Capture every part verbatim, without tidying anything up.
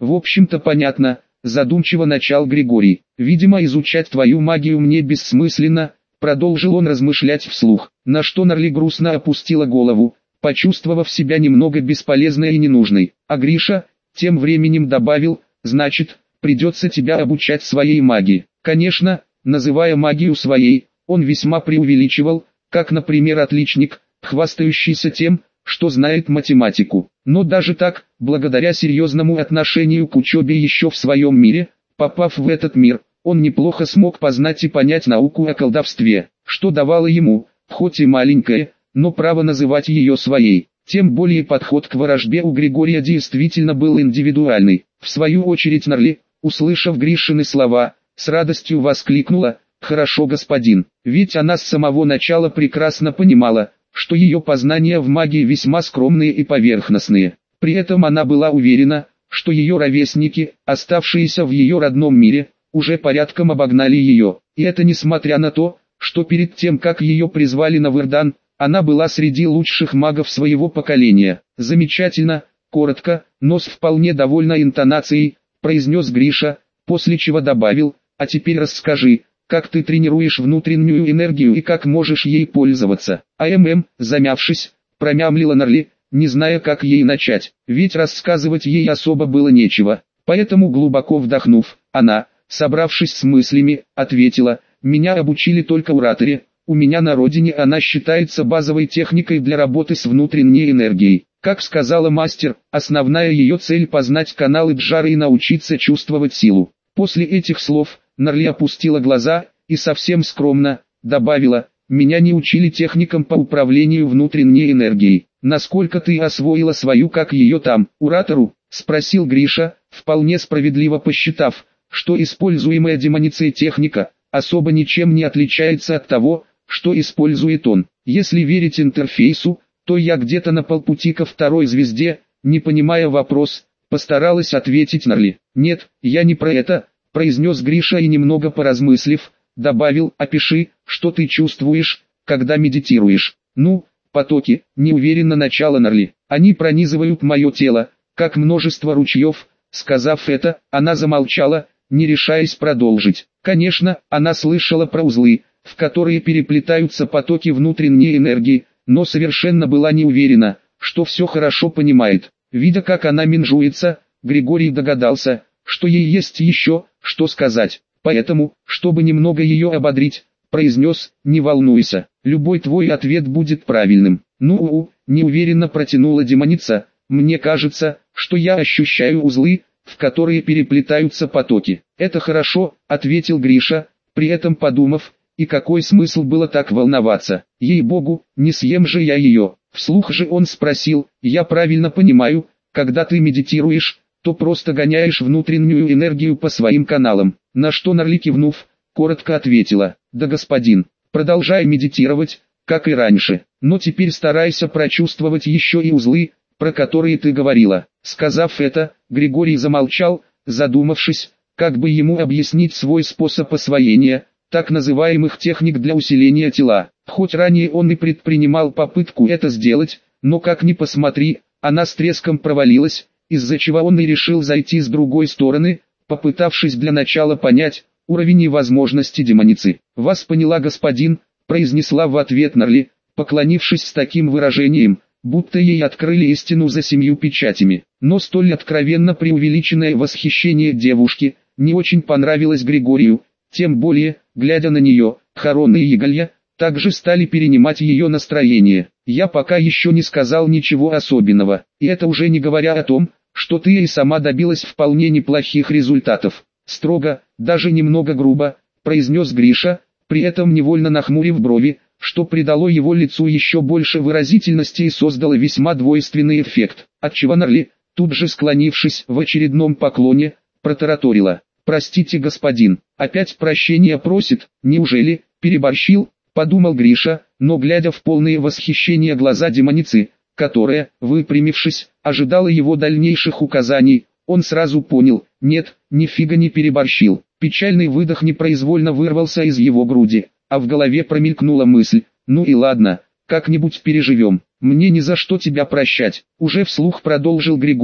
В общем-то понятно, задумчиво начал Григорий. Видимо, изучать твою магию мне бессмысленно, продолжил он размышлять вслух, на что Нарли грустно опустила голову, почувствовав себя немного бесполезной и ненужной. А Гриша, тем временем добавил, значит, придется тебя обучать своей магии. Конечно, называя магию своей, он весьма преувеличивал, как, например, отличник, хвастающийся тем, что знает математику. Но даже так, благодаря серьезному отношению к учебе еще в своем мире, попав в этот мир, он неплохо смог познать и понять науку о колдовстве, что давало ему, хоть и маленькое, но право называть ее своей. Тем более подход к ворожбе у Григория действительно был индивидуальный. В свою очередь Нарли, услышав Гришины слова, с радостью воскликнула: «Хорошо, господин», ведь она с самого начала прекрасно понимала, что ее познания в магии весьма скромные и поверхностные. При этом она была уверена, что ее ровесники, оставшиеся в ее родном мире, уже порядком обогнали ее. И это несмотря на то, что перед тем как ее призвали на Вырдан, она была среди лучших магов своего поколения. «Замечательно», коротко, но с вполне довольной интонацией, произнес Гриша, после чего добавил: «А теперь расскажи, как ты тренируешь внутреннюю энергию и как можешь ей пользоваться». «АММ», замявшись, промямлила Нарли, не зная, как ей начать, ведь рассказывать ей особо было нечего. Поэтому, глубоко вдохнув, она, собравшись с мыслями, ответила: «Меня обучили только ураторе, у меня на родине она считается базовой техникой для работы с внутренней энергией. Как сказала мастер, основная ее цель — познать каналы Джары и научиться чувствовать силу». После этих слов, Нарли опустила глаза и совсем скромно добавила: «Меня не учили техникам по управлению внутренней энергией». «Насколько ты освоила свою, как ее там, уратору?» — спросил Гриша, вполне справедливо посчитав, что используемая демоницей техника особо ничем не отличается от того, что использует он. Если верить интерфейсу, то я где-то на полпути ко второй звезде, не понимая вопрос, постаралась ответить Нарли. «Нет, я не про это», — произнес Гриша и, немного поразмыслив, добавил: «Опиши, что ты чувствуешь, когда медитируешь». «Ну, потоки», — неуверенно начала Нарли. «Они пронизывают мое тело, как множество ручьев». Сказав это, она замолчала, не решаясь продолжить. Конечно, она слышала про узлы, в которые переплетаются потоки внутренней энергии, но совершенно была не уверена, что все хорошо понимает. Видя, как она менжуется, Григорий догадался, что ей есть еще, что сказать. Поэтому, чтобы немного ее ободрить, произнес: «Не волнуйся, любой твой ответ будет правильным». «Ну-у», неуверенно протянула демоница, «мне кажется, что я ощущаю узлы, в которые переплетаются потоки». «Это хорошо», — ответил Гриша, при этом подумав: и какой смысл было так волноваться? Ей-богу, не съем же я ее. Вслух же он спросил: «Я правильно понимаю, когда ты медитируешь, то просто гоняешь внутреннюю энергию по своим каналам?» На что Нарли, кивнув, коротко ответила: «Да, господин, продолжай медитировать, как и раньше, но теперь старайся прочувствовать еще и узлы, про которые ты говорила». Сказав это, Григорий замолчал, задумавшись, как бы ему объяснить свой способ освоения так называемых техник для усиления тела. Хоть ранее он и предпринимал попытку это сделать, но как ни посмотри, она с треском провалилась, из-за чего он и решил зайти с другой стороны, попытавшись для начала понять уровень и возможности демоницы. «Вас поняла, господин», — произнесла в ответ Нарли, поклонившись с таким выражением, будто ей открыли истину за семью печатями. Но столь откровенно преувеличенное восхищение девушки не очень понравилось Григорию, тем более, глядя на нее, Харон и Иголья также стали перенимать ее настроение. «Я пока еще не сказал ничего особенного, и это уже не говоря о том, что ты и сама добилась вполне неплохих результатов». Строго, даже немного грубо, произнес Гриша, при этом невольно нахмурив брови, что придало его лицу еще больше выразительности и создало весьма двойственный эффект, отчего Нарли, тут же склонившись в очередном поклоне, протараторила: «Простите, господин, опять прощения просит, неужели, переборщил?» — подумал Гриша, но глядя в полные восхищения глаза демоницы, которая, выпрямившись, ожидала его дальнейших указаний, он сразу понял: нет, нифига не переборщил. Печальный выдох непроизвольно вырвался из его груди, а в голове промелькнула мысль: ну и ладно, как-нибудь переживем, мне ни за что тебя прощать. Уже вслух продолжил Григорий,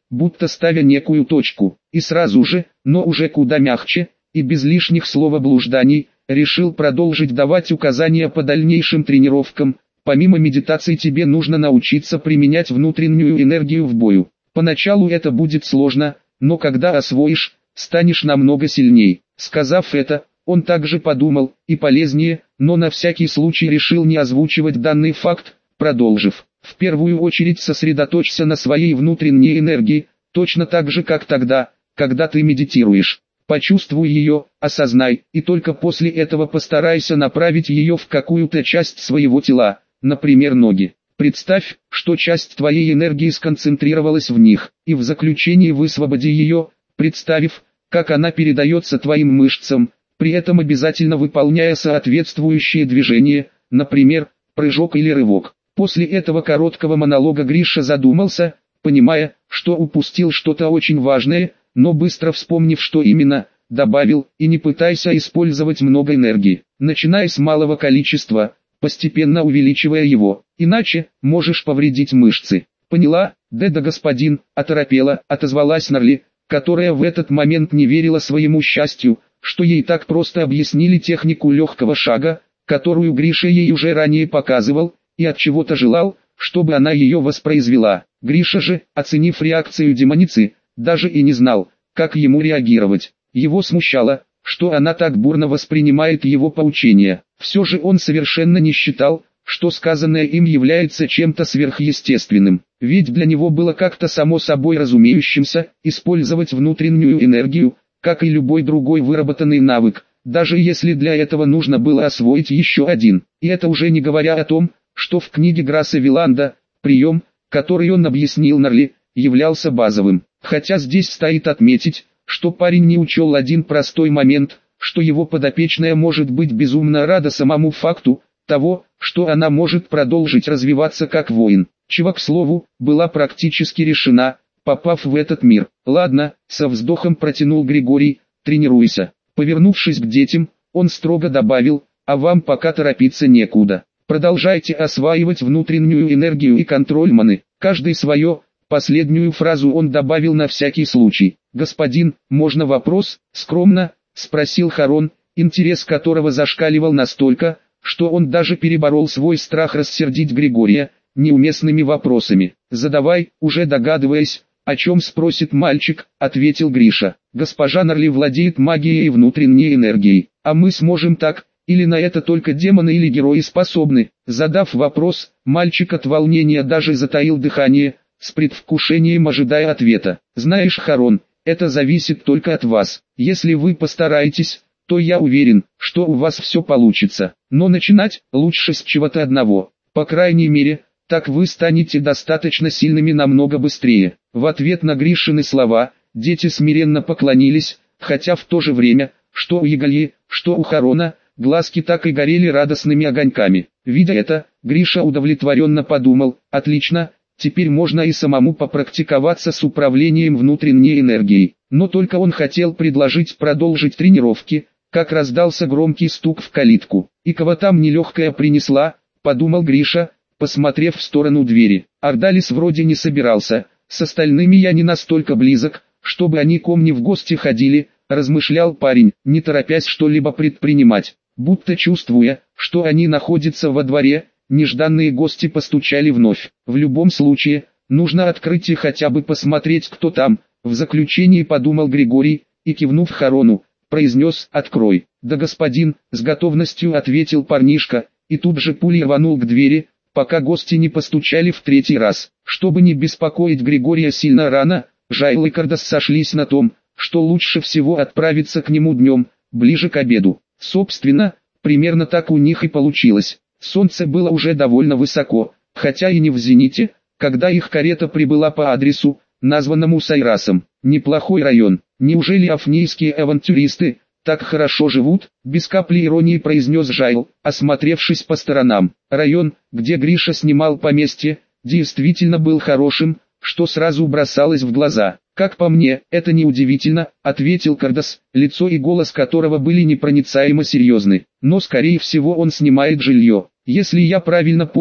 будто ставя некую точку, и сразу же, но уже куда мягче, и без лишних словоблужданий, решил продолжить давать указания по дальнейшим тренировкам. Помимо медитации тебе нужно научиться применять внутреннюю энергию в бою. Поначалу это будет сложно, но когда освоишь, станешь намного сильней. Сказав это, он также подумал, и полезнее, но на всякий случай решил не озвучивать данный факт, продолжив. В первую очередь сосредоточься на своей внутренней энергии, точно так же как тогда, когда ты медитируешь. Почувствуй ее, осознай, и только после этого постарайся направить ее в какую-то часть своего тела, например ноги. Представь, что часть твоей энергии сконцентрировалась в них, и в заключении высвободи ее, представив, как она передается твоим мышцам, при этом обязательно выполняя соответствующие движения, например, прыжок или рывок. После этого короткого монолога Гриша задумался, понимая, что упустил что-то очень важное, но быстро вспомнив, что именно, добавил: и не пытайся использовать много энергии, начиная с малого количества, постепенно увеличивая его, иначе можешь повредить мышцы. Поняла, да-да, господин, оторопела, отозвалась Нарли, которая в этот момент не верила своему счастью, что ей так просто объяснили технику легкого шага, которую Гриша ей уже ранее показывал, и от чего-то желал, чтобы она ее воспроизвела. Гриша же, оценив реакцию демоницы, даже и не знал, как ему реагировать. Его смущало, что она так бурно воспринимает его поучения. Все же он совершенно не считал, что сказанное им является чем-то сверхъестественным. Ведь для него было как-то само собой разумеющимся использовать внутреннюю энергию, как и любой другой выработанный навык, даже если для этого нужно было освоить еще один. И это уже не говоря о том, что в книге Грасса Виланда прием, который он объяснил Нарли, являлся базовым. Хотя здесь стоит отметить, что парень не учел один простой момент, что его подопечная может быть безумно рада самому факту того, что она может продолжить развиваться как воин, чего, к слову, была практически решена, попав в этот мир. «Ладно», — со вздохом протянул Григорий, — «тренируйся». Повернувшись к детям, он строго добавил: «А вам пока торопиться некуда. Продолжайте осваивать внутреннюю энергию и контроль маны, каждый свое». Последнюю фразу он добавил на всякий случай. «Господин, можно вопрос?» — скромно спросил Харон, интерес которого зашкаливал настолько, что он даже переборол свой страх рассердить Григория неуместными вопросами. «Задавай», уже догадываясь, о чем спросит мальчик, ответил Гриша. «Госпожа Нарли владеет магией и внутренней энергией, а мы сможем так, или на это только демоны или герои способны?» Задав вопрос, мальчик от волнения даже затаил дыхание, с предвкушением ожидая ответа. «Знаешь, Харон, это зависит только от вас. Если вы постараетесь, то я уверен, что у вас все получится. Но начинать лучше с чего-то одного. По крайней мере, так вы станете достаточно сильными намного быстрее». В ответ на Гришины слова, дети смиренно поклонились, хотя в то же время, что у Егальи, что у Харона, глазки так и горели радостными огоньками. Видя это, Гриша удовлетворенно подумал: «Отлично, теперь можно и самому попрактиковаться с управлением внутренней энергией». Но только он хотел предложить продолжить тренировки, как раздался громкий стук в калитку. «И кого там нелегкая принесла?» — подумал Гриша, посмотрев в сторону двери. «Ордалис вроде не собирался, с остальными я не настолько близок, чтобы они ко мне в гости ходили», — размышлял парень, не торопясь что-либо предпринимать. Будто чувствуя, что они находятся во дворе, нежданные гости постучали вновь. В любом случае, нужно открыть и хотя бы посмотреть, кто там. В заключении подумал Григорий, и кивнув Харону, произнес: «Открой». «Да, господин», — с готовностью ответил парнишка, и тут же пулей рванул к двери, пока гости не постучали в третий раз. Чтобы не беспокоить Григория сильно рано, Жайл и Кардас сошлись на том, что лучше всего отправиться к нему днем, ближе к обеду. Собственно, примерно так у них и получилось. Солнце было уже довольно высоко, хотя и не в зените, когда их карета прибыла по адресу, названному Сайрасом. «Неплохой район. Неужели афнейские авантюристы так хорошо живут?» — без капли иронии произнес Жайл, осмотревшись по сторонам. Район, где Гриша снимал поместье, действительно был хорошим, что сразу бросалось в глаза. «Как по мне, это неудивительно», — ответил Кардас, лицо и голос которого были непроницаемо серьезны. «Но скорее всего он снимает жилье. Если я правильно понял,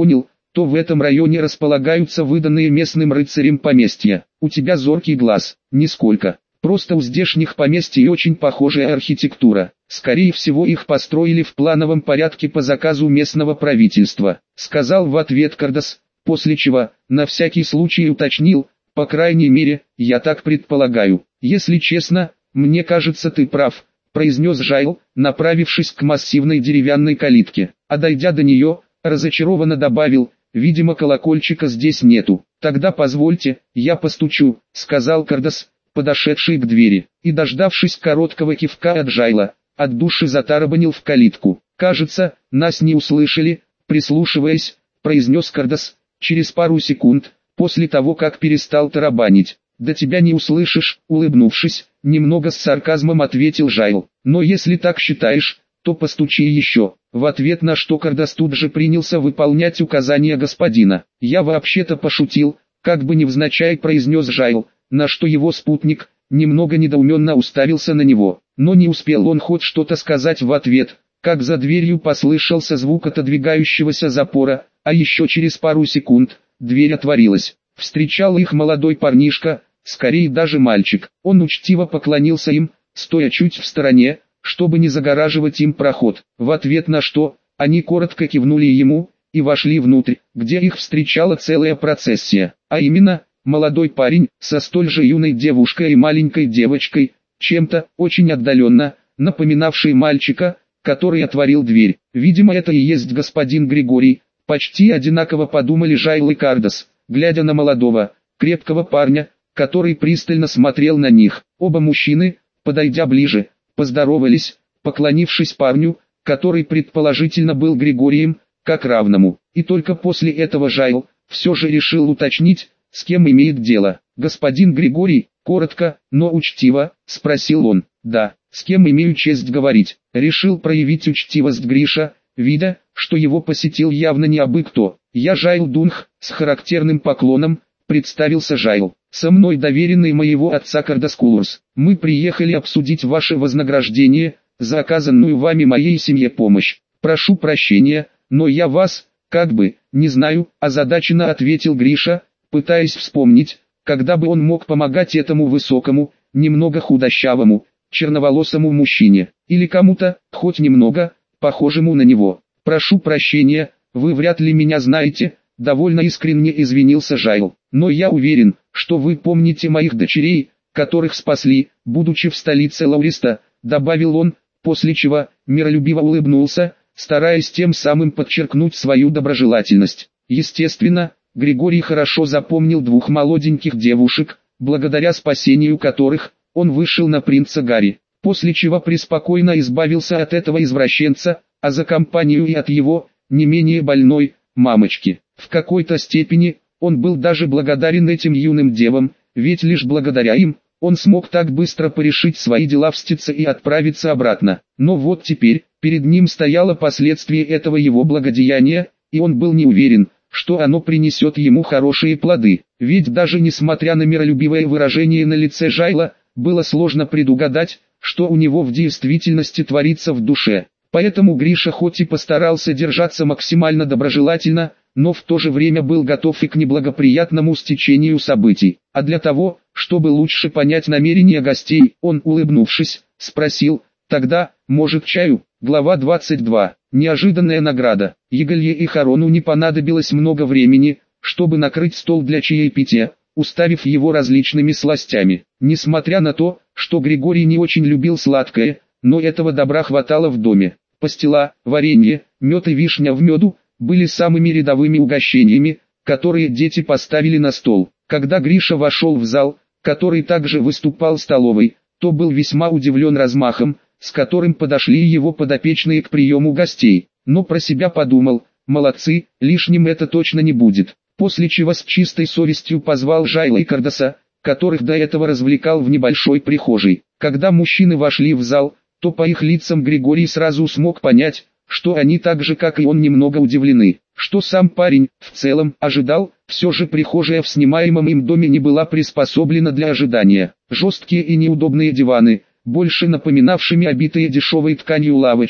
то в этом районе располагаются выданные местным рыцарям поместья. У тебя зоркий глаз. Нисколько. Просто у здешних поместий очень похожая архитектура. Скорее всего, их построили в плановом порядке по заказу местного правительства, сказал в ответ Кардас, после чего, на всякий случай уточнил, по крайней мере, я так предполагаю. Если честно, мне кажется, ты прав, произнес Жайл, направившись к массивной деревянной калитке, а дойдя до нее, разочарованно добавил, видимо, колокольчика здесь нету. Тогда позвольте, я постучу, сказал Кардас, подошедший к двери, и, дождавшись короткого кивка от Жайла, от души затарабанил в калитку. «Кажется, нас не услышали», прислушиваясь, произнес Кардас, через пару секунд, после того как перестал тарабанить. «Да тебя не услышишь», улыбнувшись, немного с сарказмом ответил Жайл. «Но если так считаешь, то постучи еще». В ответ на что Кардас тут же принялся выполнять указания господина. «Я вообще-то пошутил», как бы невзначай произнес Жайл, на что его спутник, немного недоуменно уставился на него. Но не успел он хоть что-то сказать в ответ, как за дверью послышался звук отодвигающегося запора, а еще через пару секунд, дверь отворилась. Встречал их молодой парнишка, скорее даже мальчик. Он учтиво поклонился им, стоя чуть в стороне, чтобы не загораживать им проход. В ответ на что, они коротко кивнули ему, и вошли внутрь, где их встречала целая процессия, а именно, молодой парень, со столь же юной девушкой и маленькой девочкой, чем-то, очень отдаленно, напоминавший мальчика, который отворил дверь. Видимо, это и есть господин Григорий, почти одинаково подумали Жайл и Кардас, глядя на молодого, крепкого парня, который пристально смотрел на них. Оба мужчины, подойдя ближе, поздоровались, поклонившись парню, который предположительно был Григорием, как равному. И только после этого Жайл, все же решил уточнить, с кем имеет дело. «Господин Григорий», коротко, но учтиво, спросил он. «Да, с кем имею честь говорить?» Решил проявить учтивость Гриша, видя, что его посетил явно не абы кто. «Я Жайл Дунх», с характерным поклоном, представился Жайл. «Со мной доверенный моего отца Кардас Кулурс. Мы приехали обсудить ваше вознаграждение, за оказанную вами моей семье помощь. Прошу прощения, но я вас, как бы, не знаю», озадаченно ответил Гриша, пытаясь вспомнить, когда бы он мог помогать этому высокому, немного худощавому, черноволосому мужчине, или кому-то, хоть немного, похожему на него. «Прошу прощения, вы вряд ли меня знаете», довольно искренне извинился Жайл. «Но я уверен, что вы помните моих дочерей, которых спасли, будучи в столице Лауриста», добавил он, после чего, миролюбиво улыбнулся, стараясь тем самым подчеркнуть свою доброжелательность. Естественно, Григорий хорошо запомнил двух молоденьких девушек, благодаря спасению которых, он вышел на принца Гарри, после чего преспокойно избавился от этого извращенца, а за компанию и от его, не менее больной, мамочки. В какой-то степени, он был даже благодарен этим юным девам, ведь лишь благодаря им, он смог так быстро порешить свои дела в Стице и отправиться обратно. Но вот теперь, перед ним стояло последствие этого его благодеяния, и он был не уверен, что оно принесет ему хорошие плоды. Ведь даже несмотря на миролюбивое выражение на лице Жайла, было сложно предугадать, что у него в действительности творится в душе. Поэтому Гриша хоть и постарался держаться максимально доброжелательно, но в то же время был готов и к неблагоприятному стечению событий. А для того, чтобы лучше понять намерения гостей, он, улыбнувшись, спросил: «Тогда, может, чаю?» Глава двадцать два. Неожиданная награда. Еголье и Харону не понадобилось много времени, чтобы накрыть стол для чаепития, уставив его различными сластями. Несмотря на то, что Григорий не очень любил сладкое, но этого добра хватало в доме. Пастила, варенье, мед и вишня в меду были самыми рядовыми угощениями, которые дети поставили на стол. Когда Гриша вошел в зал, который также выступал столовой, то был весьма удивлен размахом, с которым подошли его подопечные к приему гостей, но про себя подумал: молодцы, лишним это точно не будет. После чего с чистой совестью позвал Жайла и Кардаса, которых до этого развлекал в небольшой прихожей. Когда мужчины вошли в зал, то по их лицам Григорий сразу смог понять, что они так же как и он немного удивлены. Что сам парень, в целом, ожидал, все же прихожая в снимаемом им доме не была приспособлена для ожидания. Жесткие и неудобные диваны, больше напоминавшими обитые дешевой тканью лавочки,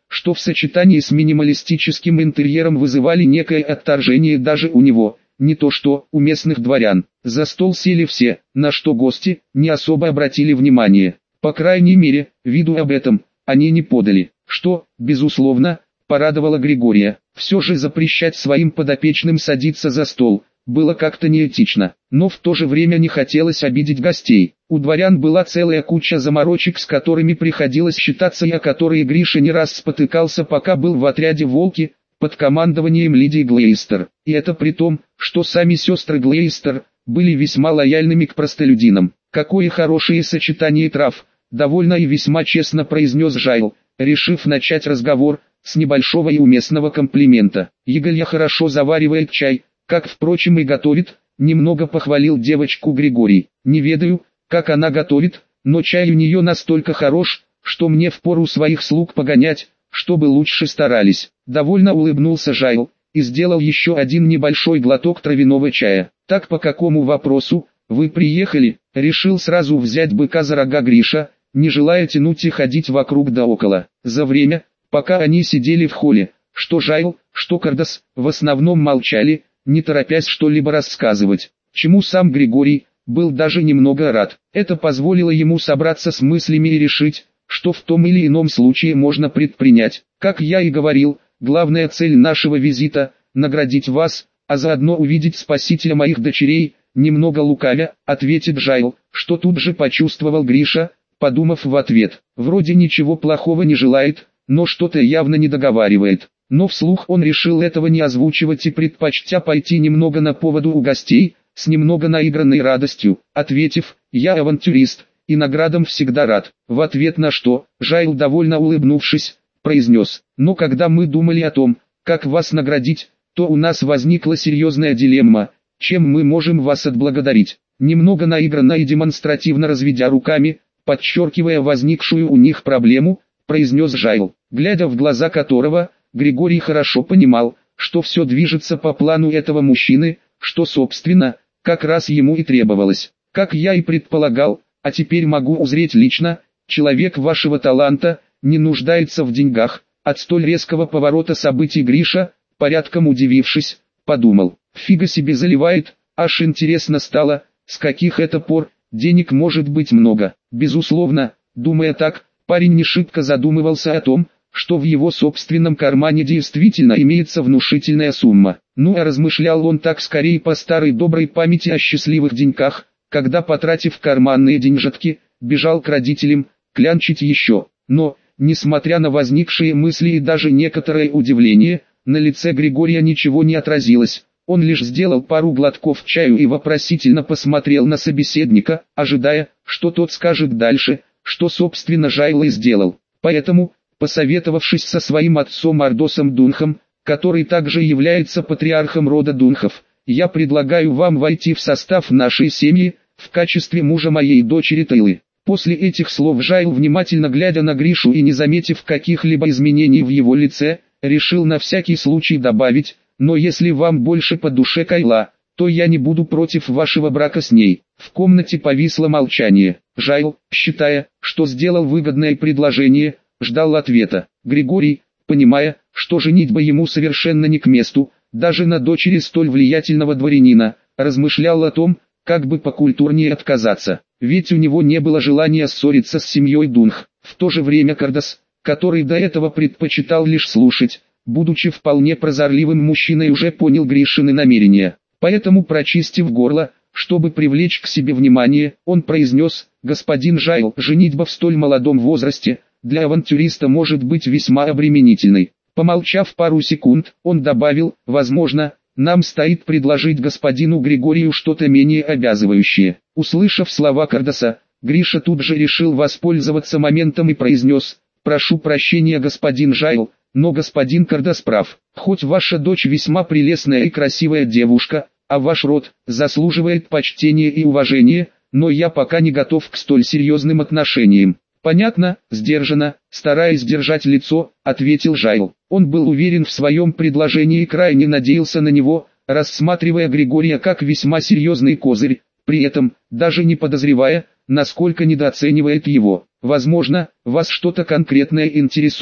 что в сочетании с минималистическим интерьером вызывали некое отторжение даже у него, не то что у местных дворян. За стол сели все, на что гости не особо обратили внимание. По крайней мере, виду об этом они не подали, что, безусловно, порадовало Григория. Все же запрещать своим подопечным садиться за стол было как-то неэтично, но в то же время не хотелось обидеть гостей. У дворян была целая куча заморочек, с которыми приходилось считаться и о которые Гриша не раз спотыкался, пока был в отряде «Волки» под командованием Лидии Глейстер. И это при том, что сами сестры Глейстер были весьма лояльными к простолюдинам. «Какое хорошее сочетание трав!» — довольно и весьма честно произнес Жайл, решив начать разговор с небольшого и уместного комплимента. «Еголья хорошо заваривает чай, как, впрочем, и готовит», — немного похвалил девочку Григорий. «Не ведаю, как она готовит, но чай у нее настолько хорош, что мне впору своих слуг погонять, чтобы лучше старались». Довольно улыбнулся Жайл и сделал еще один небольшой глоток травяного чая. «Так по какому вопросу вы приехали?» — решил сразу взять быка за рога Гриша, не желая тянуть и ходить вокруг да около. За время, пока они сидели в холле, что Жайл, что Кардас, в основном молчали, не торопясь что-либо рассказывать, чему сам Григорий был даже немного рад. Это позволило ему собраться с мыслями и решить, что в том или ином случае можно предпринять. «Как я и говорил, главная цель нашего визита – наградить вас, а заодно увидеть спасителя моих дочерей», немного лукавя, ответит Жайл, что тут же почувствовал Гриша, подумав в ответ. Вроде ничего плохого не желает, но что-то явно не договаривает. Но вслух он решил этого не озвучивать и предпочтя пойти немного на поводу у гостей, с немного наигранной радостью, ответив: «Я авантюрист, и наградам всегда рад». В ответ на что, Жайл, довольно улыбнувшись, произнес: «Но когда мы думали о том, как вас наградить, то у нас возникла серьезная дилемма, чем мы можем вас отблагодарить». Немного наигранно и демонстративно разведя руками, подчеркивая возникшую у них проблему, произнес Жайл, глядя в глаза которого, Григорий хорошо понимал, что все движется по плану этого мужчины, что собственно, как раз ему и требовалось. «Как я и предполагал, а теперь могу узреть лично, человек вашего таланта не нуждается в деньгах». От столь резкого поворота событий Гриша, порядком удивившись, подумал: фига себе заливает, аж интересно стало, с каких это пор денег может быть много. Безусловно, думая так, парень не шибко задумывался о том, что в его собственном кармане действительно имеется внушительная сумма. Ну а размышлял он так скорее по старой доброй памяти о счастливых деньках, когда, потратив карманные деньжатки, бежал к родителям, клянчить еще. Но, несмотря на возникшие мысли и даже некоторое удивление, на лице Григория ничего не отразилось. Он лишь сделал пару глотков чаю и вопросительно посмотрел на собеседника, ожидая, что тот скажет дальше, что собственно Жайл и сделал. Поэтому, посоветовавшись со своим отцом Ардосом Дунхом, который также является патриархом рода Дунхов, я предлагаю вам войти в состав нашей семьи, в качестве мужа моей дочери Тейлы. После этих слов Жайл, внимательно глядя на Гришу и не заметив каких-либо изменений в его лице, решил на всякий случай добавить: но если вам больше по душе Кайла, то я не буду против вашего брака с ней. В комнате повисло молчание. Жайл, считая, что сделал выгодное предложение, ждал ответа. Григорий, понимая, что женитьба ему совершенно не к месту, даже на дочери столь влиятельного дворянина, размышлял о том, как бы покультурнее отказаться. Ведь у него не было желания ссориться с семьей Дунх. В то же время Кардас, который до этого предпочитал лишь слушать, будучи вполне прозорливым мужчиной, уже понял Гришины намерения. Поэтому, прочистив горло, чтобы привлечь к себе внимание, он произнес: «Господин Жайл, женитьба в столь молодом возрасте для авантюриста может быть весьма обременительной». Помолчав пару секунд, он добавил: «Возможно, нам стоит предложить господину Григорию что-то менее обязывающее». Услышав слова Кардаса, Гриша тут же решил воспользоваться моментом и произнес: «Прошу прощения, господин Жайл, но господин Кардас прав. Хоть ваша дочь весьма прелестная и красивая девушка, а ваш род заслуживает почтения и уважения, но я пока не готов к столь серьезным отношениям». «Понятно», — сдержанно, стараясь держать лицо, ответил Жайл. Он был уверен в своем предложении и крайне надеялся на него, рассматривая Григория как весьма серьезный козырь, при этом, даже не подозревая, насколько недооценивает его. «Возможно, вас что-то конкретное интересует»,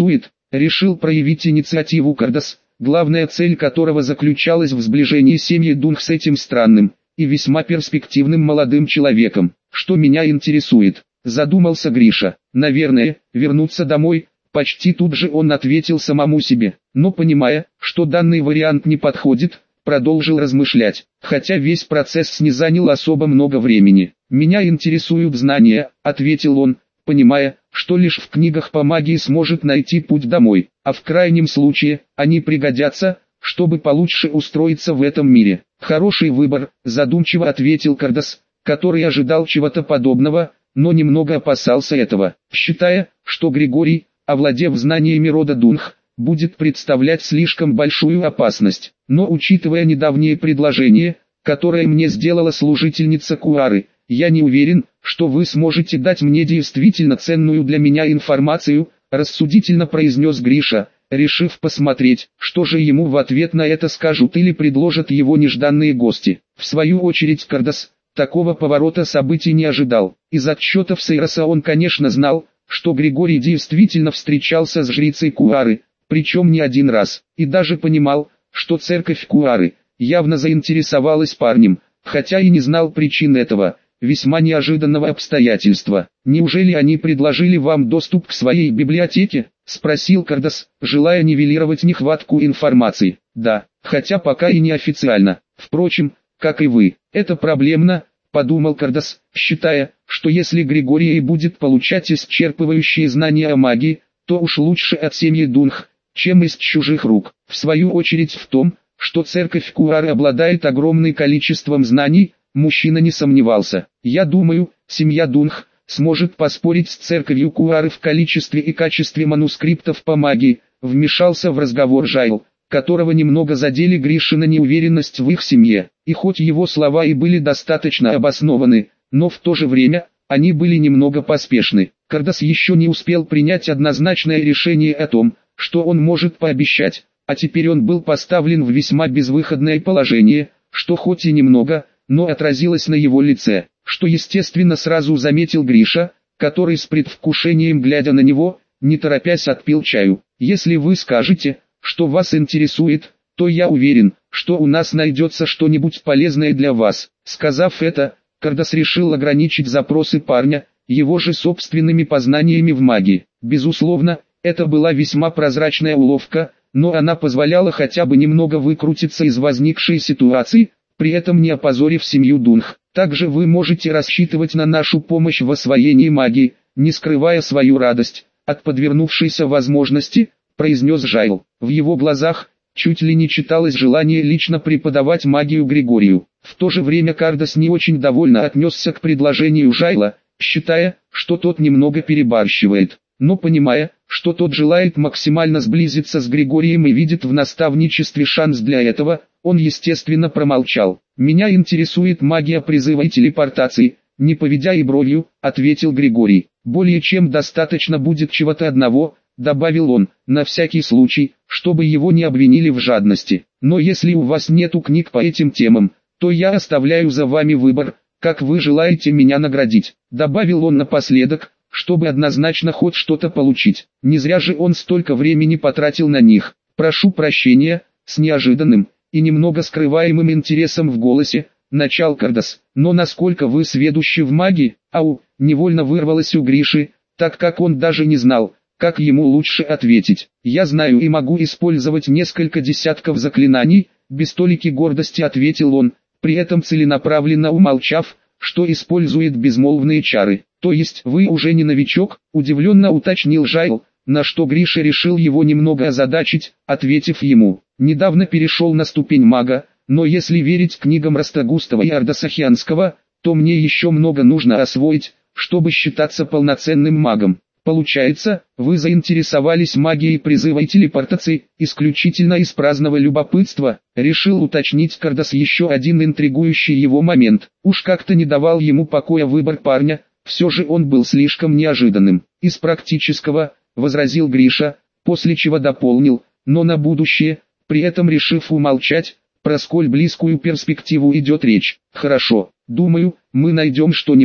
Решил проявить инициативу Кардас, главная цель которого заключалась в сближении семьи Дунх с этим странным и весьма перспективным молодым человеком. Что меня интересует, задумался Гриша. Наверное, вернуться домой. Почти тут же он ответил самому себе, но понимая, что данный вариант не подходит, продолжил размышлять, хотя весь процесс не занял особо много времени. «Меня интересуют знания», — ответил он, понимая, что лишь в книгах по магии сможет найти путь домой, а в крайнем случае, они пригодятся, чтобы получше устроиться в этом мире. «Хороший выбор», — задумчиво ответил Кардас, который ожидал чего-то подобного, но немного опасался этого, считая, что Григорий, овладев знаниями рода Дунх, будет представлять слишком большую опасность. Но учитывая недавнее предложение, которое мне сделала служительница Куары, я не уверен, что вы сможете дать мне действительно ценную для меня информацию, рассудительно произнес Гриша, решив посмотреть, что же ему в ответ на это скажут или предложат его нежданные гости. В свою очередь Кардас такого поворота событий не ожидал. Из отчетов Сейроса он, конечно, знал, что Григорий действительно встречался с жрицей Куары, причем не один раз, и даже понимал, что церковь Куары явно заинтересовалась парнем, хотя и не знал причин этого весьма неожиданного обстоятельства. «Неужели они предложили вам доступ к своей библиотеке?» — спросил Кардас, желая нивелировать нехватку информации. «Да, хотя пока и неофициально. Впрочем, как и вы, это проблемно», — подумал Кардас, считая, что если Григорий и будет получать исчерпывающие знания о магии, то уж лучше от семьи Дунх, чем из чужих рук. В свою очередь в том, что церковь Куары обладает огромным количеством знаний, мужчина не сомневался. «Я думаю, семья Дунх сможет поспорить с церковью Куары в количестве и качестве манускриптов по магии», вмешался в разговор Жайл, которого немного задели Гришина неуверенность в их семье. И хоть его слова и были достаточно обоснованы, но в то же время, они были немного поспешны. Кардас еще не успел принять однозначное решение о том, что он может пообещать, а теперь он был поставлен в весьма безвыходное положение, что хоть и немного, но отразилось на его лице, что естественно сразу заметил Гриша, который с предвкушением глядя на него, не торопясь отпил чаю. «Если вы скажете, что вас интересует, то я уверен, что у нас найдется что-нибудь полезное для вас». Сказав это, Кардас решил ограничить запросы парня, его же собственными познаниями в магии. Безусловно, это была весьма прозрачная уловка, но она позволяла хотя бы немного выкрутиться из возникшей ситуации, при этом не опозорив семью Дунх. Также вы можете рассчитывать на нашу помощь в освоении магии, не скрывая свою радость от подвернувшейся возможности, произнес Жайл. В его глазах чуть ли не читалось желание лично преподавать магию Григорию. В то же время Кардас не очень довольно отнесся к предложению Жайла, считая, что тот немного перебарщивает. Но понимая, что тот желает максимально сблизиться с Григорием и видит в наставничестве шанс для этого, он естественно промолчал. «Меня интересует магия призыва и телепортации», — не поведя и бровью, ответил Григорий. «Более чем достаточно будет чего-то одного», — добавил он, на всякий случай, чтобы его не обвинили в жадности. «Но если у вас нету книг по этим темам, то я оставляю за вами выбор, как вы желаете меня наградить», — добавил он напоследок, чтобы однозначно хоть что-то получить. Не зря же он столько времени потратил на них. «Прошу прощения», с неожиданным и немного скрываемым интересом в голосе, начал Кардас. «Но насколько вы сведущи в магии?» «Ау», невольно вырвалось у Гриши, так как он даже не знал, как ему лучше ответить. «Я знаю и могу использовать несколько десятков заклинаний», без толики гордости ответил он, при этом целенаправленно умолчав, что использует безмолвные чары. «То есть вы уже не новичок?» – удивленно уточнил Жайл, на что Гриша решил его немного озадачить, ответив ему: «Недавно перешел на ступень мага, но если верить книгам Ростогустова и Ардасахианского, то мне еще много нужно освоить, чтобы считаться полноценным магом. Получается, вы заинтересовались магией призыва и телепортации исключительно из праздного любопытства?» Решил уточнить Кардас еще один интригующий его момент. Уж как-то не давал ему покоя выбор парня, все же он был слишком неожиданным. «Из практического», — возразил Гриша, после чего дополнил, «но на будущее», при этом решив умолчать, про сколь близкую перспективу идет речь. «Хорошо, думаю, мы найдем что-нибудь»,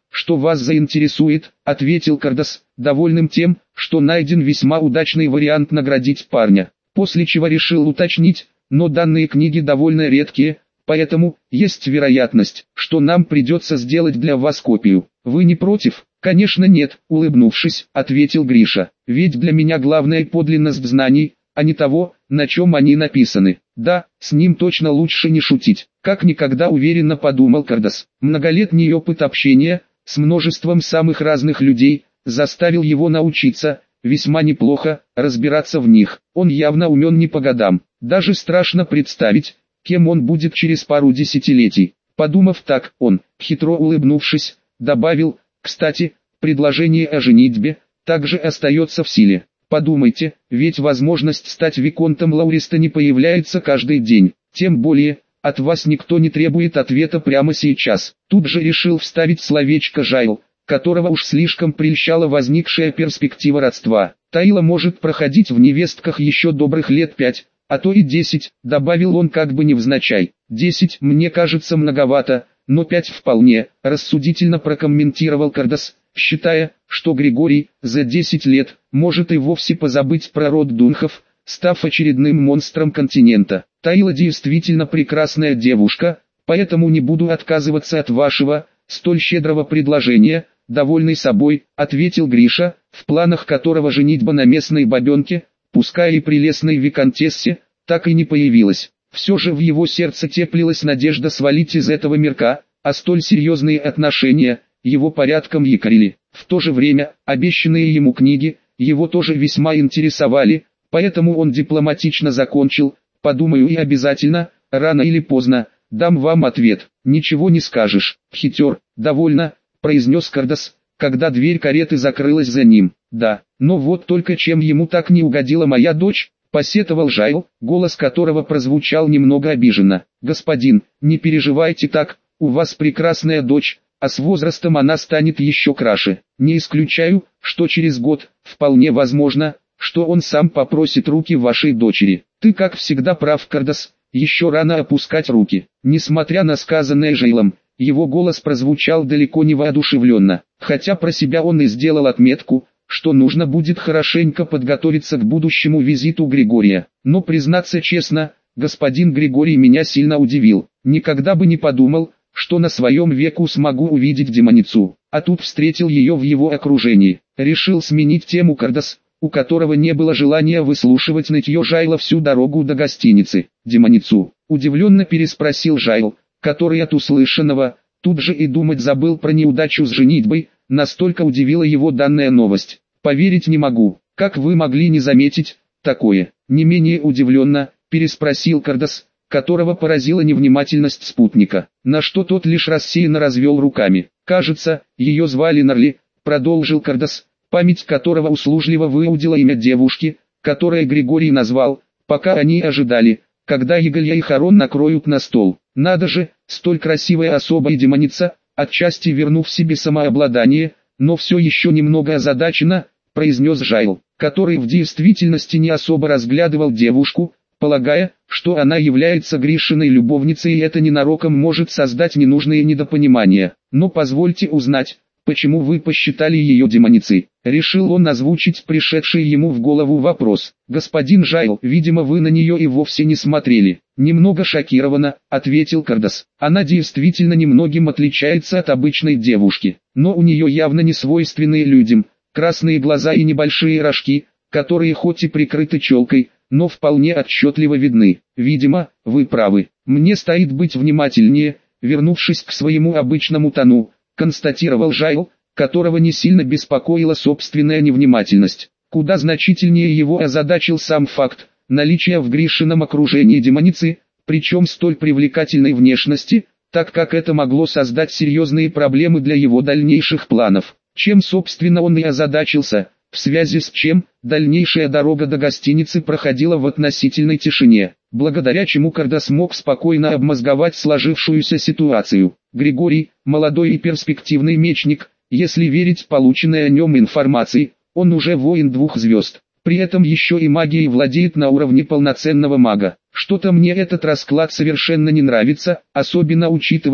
что вас заинтересует», — ответил Кардас, довольным тем, что найден весьма удачный вариант наградить парня. После чего решил уточнить: «Но данные книги довольно редкие, поэтому есть вероятность, что нам придется сделать для вас копию. Вы не против?» «Конечно нет», — улыбнувшись, ответил Гриша. «Ведь для меня главная подлинность знаний, а не того, на чем они написаны». «Да, с ним точно лучше не шутить», — как никогда уверенно подумал Кардас. Многолетний опыт общения с множеством самых разных людей заставил его научиться весьма неплохо разбираться в них. Он явно умен не по годам. Даже страшно представить, кем он будет через пару десятилетий. Подумав так, он, хитро улыбнувшись, добавил: «Кстати, предложение о женитьбе также остается в силе. Подумайте, ведь возможность стать виконтом Лауриста не появляется каждый день. Тем более, от вас никто не требует ответа прямо сейчас». Тут же решил вставить словечко Жайл, которого уж слишком прельщала возникшая перспектива родства. «Тайла может проходить в невестках еще добрых лет пять, а то и десять», — добавил он как бы невзначай. «Десять, мне кажется, многовато, но пять вполне», — рассудительно прокомментировал Кардас, считая, что Григорий за десять лет может и вовсе позабыть про род Дунхов, став очередным монстром континента. «Тайла действительно прекрасная девушка, поэтому не буду отказываться от вашего столь щедрого предложения», — довольный собой, ответил Гриша, в планах которого женитьба на местной бабенке, пускай и прелестной виконтессе, так и не появилась. Все же в его сердце теплилась надежда свалить из этого мирка, а столь серьезные отношения его порядком якорили. В то же время, обещанные ему книги, его тоже весьма интересовали, поэтому он дипломатично закончил: «Подумаю и обязательно, рано или поздно, дам вам ответ». «Ничего не скажешь, хитер», — довольно произнес Кардас, когда дверь кареты закрылась за ним. «Да, но вот только чем ему так не угодила моя дочь?» — посетовал Жайл, голос которого прозвучал немного обиженно. «Господин, не переживайте так, у вас прекрасная дочь, а с возрастом она станет еще краше. Не исключаю, что через год, вполне возможно, что он сам попросит руки вашей дочери». «Ты как всегда прав, Кардас, еще рано опускать руки». Несмотря на сказанное Жайлом, его голос прозвучал далеко не воодушевленно, хотя про себя он и сделал отметку, что нужно будет хорошенько подготовиться к будущему визиту Григория. «Но признаться честно, господин Григорий меня сильно удивил. Никогда бы не подумал, что на своем веку смогу увидеть демоницу, а тут встретил ее в его окружении». Решил сменить тему Кардас, у которого не было желания выслушивать нытье Жайла всю дорогу до гостиницы. «Демоницу?» — удивленно переспросил Жайл, который от услышанного тут же и думать забыл про неудачу с женитьбой, настолько удивила его данная новость. «Поверить не могу, как вы могли не заметить такое?» — не менее удивленно переспросил Кардас, которого поразила невнимательность спутника, на что тот лишь рассеянно развел руками. «Кажется, ее звали Нарли», — продолжил Кардас, память которого услужливо выудила имя девушки, которое Григорий назвал, пока они ожидали, когда Еголья и Харон накроют на стол. «Надо же, столь красивая особа и демоница», отчасти вернув себе самообладание, но все еще немного озадаченно, произнес Жайл, который в действительности не особо разглядывал девушку, полагая, что она является Гришиной любовницей и это ненароком может создать ненужные недопонимания. «Но позвольте узнать, почему вы посчитали ее демоницей?» Решил он озвучить пришедший ему в голову вопрос. «Господин Жайл, видимо, вы на нее и вовсе не смотрели». «Немного шокированно», — ответил Кардас. «Она действительно немногим отличается от обычной девушки, но у нее явно не свойственные людям красные глаза и небольшие рожки, которые хоть и прикрыты челкой, но вполне отчетливо видны. Видимо, вы правы. Мне стоит быть внимательнее», — вернувшись к своему обычному тону, констатировал Жайл, которого не сильно беспокоила собственная невнимательность. Куда значительнее его озадачил сам факт наличия в Гришином окружении демоницы, причем столь привлекательной внешности, так как это могло создать серьезные проблемы для его дальнейших планов. Чем собственно он и озадачился, в связи с чем дальнейшая дорога до гостиницы проходила в относительной тишине, благодаря чему Кардас смог спокойно обмозговать сложившуюся ситуацию. Григорий, молодой и перспективный мечник, если верить полученной о нем информации, он уже воин двух звезд, при этом еще и магией владеет на уровне полноценного мага. Что-то мне этот расклад совершенно не нравится, особенно учитывая,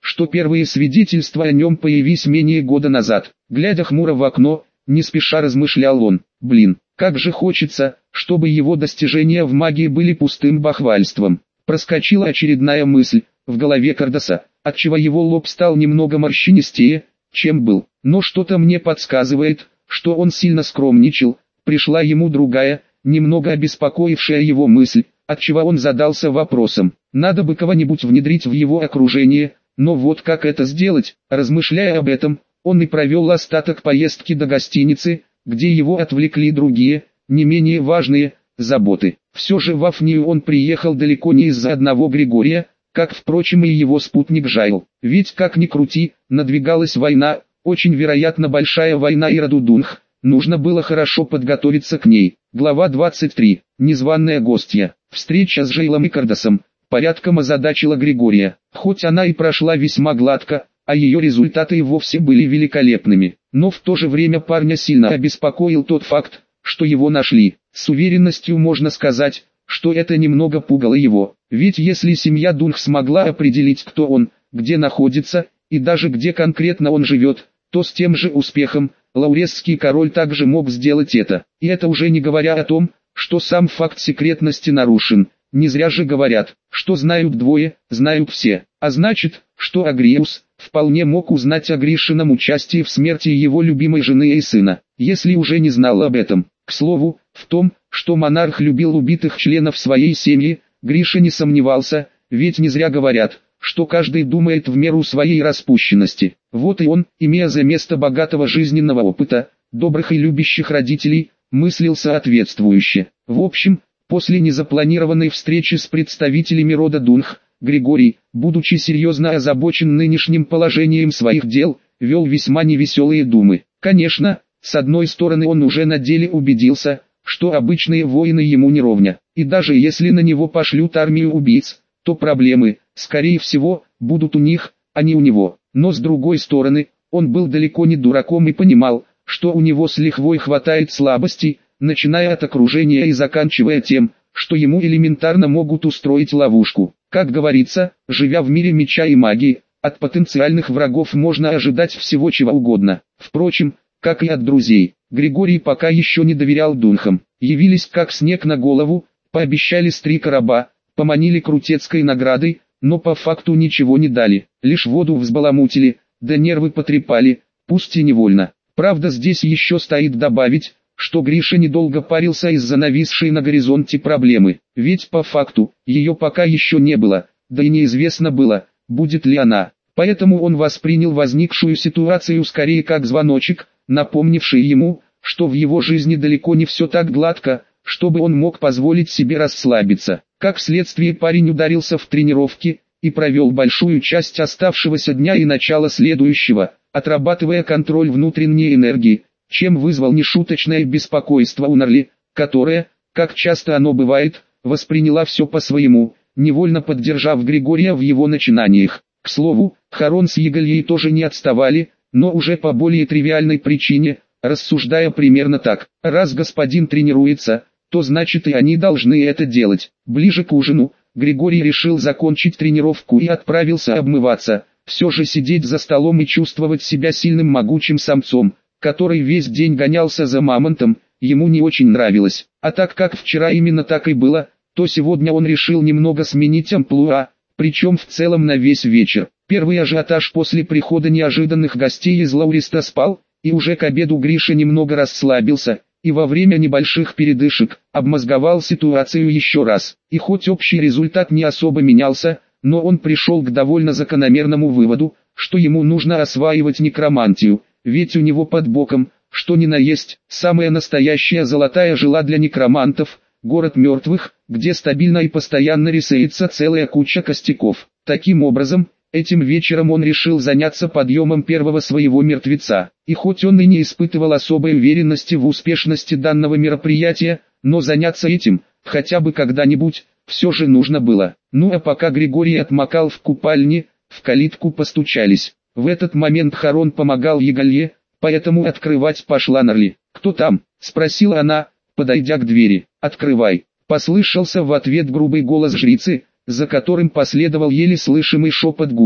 что первые свидетельства о нем появились менее года назад. Глядя хмуро в окно, не спеша размышлял он: блин, как же хочется, чтобы его достижения в магии были пустым бахвальством. Проскочила очередная мысль в голове Кардаса, отчего его лоб стал немного морщинистее, чем был. Но что-то мне подсказывает, что он сильно скромничал. Пришла ему другая, немного обеспокоившая его мысль, отчего он задался вопросом: надо бы кого-нибудь внедрить в его окружение, но вот как это сделать? Размышляя об этом, он и провел остаток поездки до гостиницы, где его отвлекли другие, не менее важные, заботы. Все же в Афнию он приехал далеко не из-за одного Григория, как, впрочем, и его спутник Жайл. Ведь, как ни крути, надвигалась война, очень вероятно большая война Ирадудунх, нужно было хорошо подготовиться к ней. Глава двадцать три. Незваная гостья. Встреча с Жайлом и Кардасом порядком озадачила Григория. Хоть она и прошла весьма гладко, а ее результаты и вовсе были великолепными, но в то же время парня сильно обеспокоил тот факт, что его нашли. С уверенностью можно сказать, что это немного пугало его, ведь если семья Дунх смогла определить, кто он, где находится, и даже где конкретно он живет, то с тем же успехом лауресский король также мог сделать это. И это уже не говоря о том, что сам факт секретности нарушен. Не зря же говорят, что знают двое, знают все. А значит, что Агриус вполне мог узнать о Гришином участии в смерти его любимой жены и сына, если уже не знал об этом. К слову, в том, что монарх любил убитых членов своей семьи, Гриша не сомневался, ведь не зря говорят, что каждый думает в меру своей распущенности. Вот и он, имея за место богатого жизненного опыта, добрых и любящих родителей, мыслил соответствующе. В общем, после незапланированной встречи с представителями рода Дунх, Григорий, будучи серьезно озабочен нынешним положением своих дел, вел весьма невеселые думы. Конечно, с одной стороны он уже на деле убедился, что обычные воины ему не ровня, и даже если на него пошлют армию убийц, то проблемы, скорее всего, будут у них, а не у него. Но с другой стороны, он был далеко не дураком и понимал, что у него с лихвой хватает слабостей, начиная от окружения и заканчивая тем, что ему элементарно могут устроить ловушку. Как говорится, живя в мире меча и магии, от потенциальных врагов можно ожидать всего чего угодно. Впрочем, как и от друзей, Григорий пока еще не доверял Дунхам. Явились как снег на голову, пообещали три короба, поманили крутецкой наградой, но по факту ничего не дали, лишь воду взбаламутили, да нервы потрепали, пусть и невольно. Правда, здесь еще стоит добавить, что Гриша недолго парился из-за нависшей на горизонте проблемы, ведь по факту, ее пока еще не было, да и неизвестно было, будет ли она. Поэтому он воспринял возникшую ситуацию скорее как звоночек, напомнивший ему, что в его жизни далеко не все так гладко, чтобы он мог позволить себе расслабиться. Как следствие, парень ударился в тренировки и провел большую часть оставшегося дня и начала следующего, отрабатывая контроль внутренней энергии, чем вызвал нешуточное беспокойство у Нарли, которая, как часто оно бывает, восприняла все по-своему, невольно поддержав Григория в его начинаниях. К слову, Харон с Егольей тоже не отставали, но уже по более тривиальной причине, рассуждая примерно так: раз господин тренируется, то значит и они должны это делать. Ближе к ужину, Григорий решил закончить тренировку и отправился обмываться. Все же сидеть за столом и чувствовать себя сильным могучим самцом, который весь день гонялся за мамонтом, ему не очень нравилось. А так как вчера именно так и было, то сегодня он решил немного сменить амплуа, причем в целом на весь вечер. Первый ажиотаж после прихода неожиданных гостей из Лауриста спал, и уже к обеду Гриша немного расслабился, и во время небольших передышек обмозговал ситуацию еще раз. И хоть общий результат не особо менялся, но он пришел к довольно закономерному выводу, что ему нужно осваивать некромантию, ведь у него под боком, что ни на есть, самая настоящая золотая жила для некромантов, город мертвых, где стабильно и постоянно рисуется целая куча костяков. Таким образом, этим вечером он решил заняться подъемом первого своего мертвеца. И хоть он и не испытывал особой уверенности в успешности данного мероприятия, но заняться этим, хотя бы когда-нибудь, все же нужно было. Ну а пока Григорий отмокал в купальне, в калитку постучались. В этот момент Харон помогал Еголье, поэтому открывать пошла Нарли. «Кто там?» – спросила она, подойдя к двери. «Открывай», – послышался в ответ грубый голос жрицы, за которым последовал еле слышимый шепот Гуннары.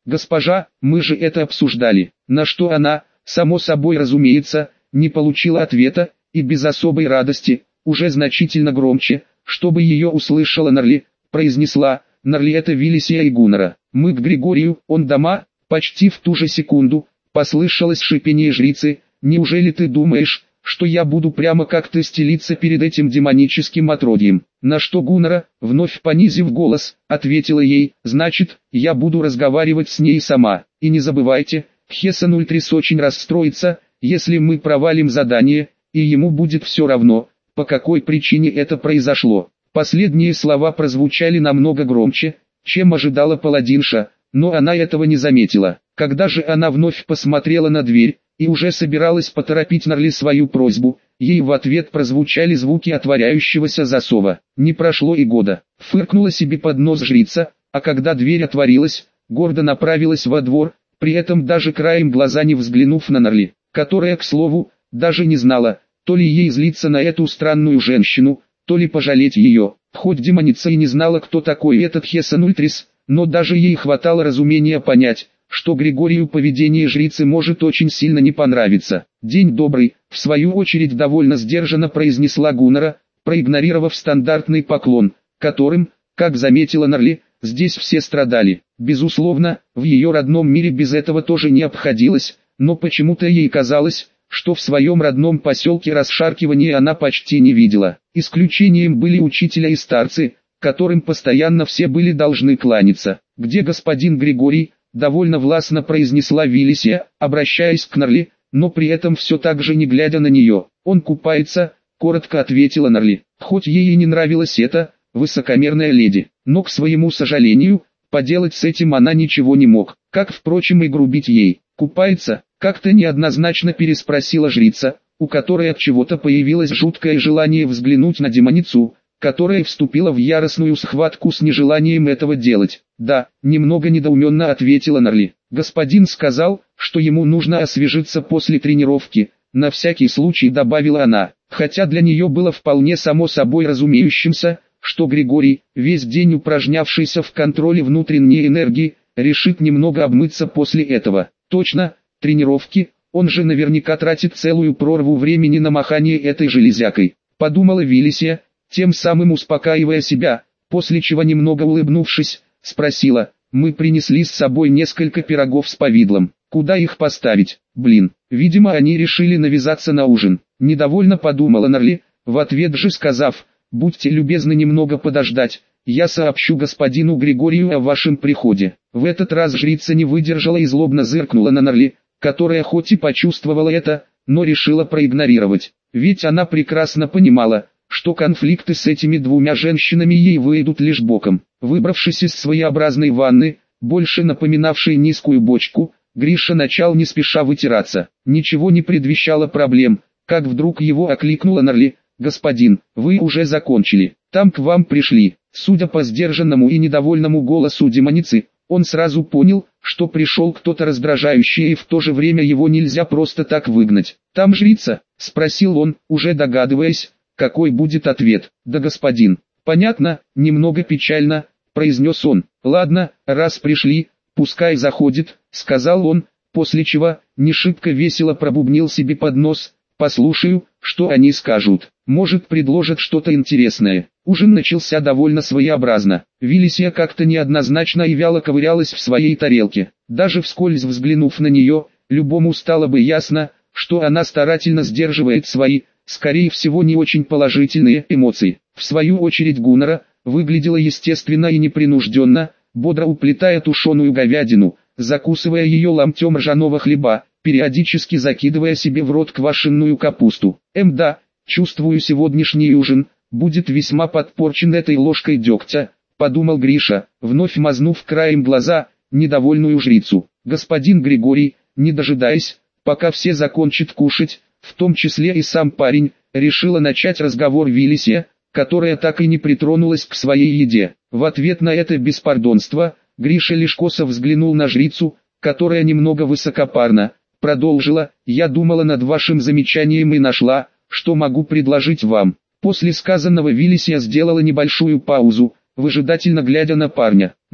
«Госпожа, мы же это обсуждали». На что она, само собой разумеется, не получила ответа, и без особой радости, уже значительно громче, чтобы ее услышала Норли, произнесла: «Норли, это Вилисия и Гуннера. Мы к Григорию, он дома?» Почти в ту же секунду послышалось шипение жрицы: «Неужели ты думаешь, что я буду прямо как ты стелиться перед этим демоническим отродьем?» На что Гуннера, вновь понизив голос, ответила ей: «Значит, я буду разговаривать с ней сама. И не забывайте, Хессен Ультрис очень расстроится, если мы провалим задание, и ему будет все равно, по какой причине это произошло». Последние слова прозвучали намного громче, чем ожидала паладинша, но она этого не заметила. Когда же она вновь посмотрела на дверь, и уже собиралась поторопить Норли свою просьбу, ей в ответ прозвучали звуки отворяющегося засова. Не прошло и года. Фыркнула себе под нос жрица, а когда дверь отворилась, гордо направилась во двор, при этом даже краем глаза не взглянув на Норли, которая, к слову, даже не знала, то ли ей злиться на эту странную женщину, то ли пожалеть ее. Хоть демоница и не знала, кто такой этот Хессен Ультрис, но даже ей хватало разумения понять, что Григорию поведение жрицы может очень сильно не понравиться. «День добрый», в свою очередь довольно сдержанно произнесла Гуннера, проигнорировав стандартный поклон, которым, как заметила Норли, здесь все страдали. Безусловно, в ее родном мире без этого тоже не обходилось, но почему-то ей казалось, что в своем родном поселке расшаркивания она почти не видела. Исключением были учителя и старцы, которым постоянно все были должны кланяться. «Где господин Григорий?» — довольно властно произнесла Вилисия, обращаясь к Норли, но при этом все так же не глядя на нее. «Он купается», — коротко ответила Норли. Хоть ей и не нравилась эта высокомерная леди, но, к своему сожалению, поделать с этим она ничего не мог, как, впрочем, и грубить ей. «Купается?» — как-то неоднозначно переспросила жрица, у которой от чего-то появилось жуткое желание взглянуть на демоницу, которая вступила в яростную схватку с нежеланием этого делать. «Да», — немного недоуменно ответила Норли. «Господин сказал, что ему нужно освежиться после тренировки», — на всякий случай добавила она, хотя для нее было вполне само собой разумеющимся, что Григорий, весь день упражнявшийся в контроле внутренней энергии, решит немного обмыться после этого. Точно, тренировки, он же наверняка тратит целую прорву времени на махание этой железякой, подумала Вилисия, тем самым успокаивая себя, после чего, немного улыбнувшись, спросила: «Мы принесли с собой несколько пирогов с повидлом, куда их поставить?» «Блин, видимо, они решили навязаться на ужин», недовольно подумала Норли, в ответ же сказав: «Будьте любезны немного подождать, я сообщу господину Григорию о вашем приходе». В этот раз жрица не выдержала и злобно зыркнула на Норли, которая хоть и почувствовала это, но решила проигнорировать, ведь она прекрасно понимала, что конфликты с этими двумя женщинами ей выйдут лишь боком. Выбравшись из своеобразной ванны, больше напоминавшей низкую бочку, Гриша начал не спеша вытираться. Ничего не предвещало проблем, как вдруг его окликнула Норли: «Господин, вы уже закончили, там к вам пришли». Судя по сдержанному и недовольному голосу демоницы, он сразу понял, что пришел кто-то раздражающий, и в то же время его нельзя просто так выгнать. «Там жрица?» — спросил он, уже догадываясь, какой будет ответ. «Да, господин». «Понятно», — немного печально произнес он. «Ладно, раз пришли, пускай заходит», — сказал он, после чего не шибко весело пробубнил себе под нос: «Послушаю, что они скажут. Может, предложат что-то интересное». Ужин начался довольно своеобразно. Вилисия как-то неоднозначно и вяло ковырялась в своей тарелке. Даже вскользь взглянув на нее, любому стало бы ясно, что она старательно сдерживает свои, скорее всего, не очень положительные эмоции. В свою очередь Гуннера выглядела естественно и непринужденно, бодро уплетая тушеную говядину, закусывая ее ломтем ржаного хлеба, периодически закидывая себе в рот квашеную капусту. «Эм да, чувствую, сегодняшний ужин будет весьма подпорчен этой ложкой дегтя», — подумал Гриша, вновь мазнув краем глаза недовольную жрицу. Господин Григорий, не дожидаясь, пока все закончат кушать, в том числе и сам парень, решила начать разговор Вилисия, которая так и не притронулась к своей еде. В ответ на это беспардонство, Гриша лишь косо взглянул на жрицу, которая немного высокопарно продолжила: «Я думала над вашим замечанием и нашла, что могу предложить вам». После сказанного Вилисия сделала небольшую паузу, выжидательно глядя на парня. Но,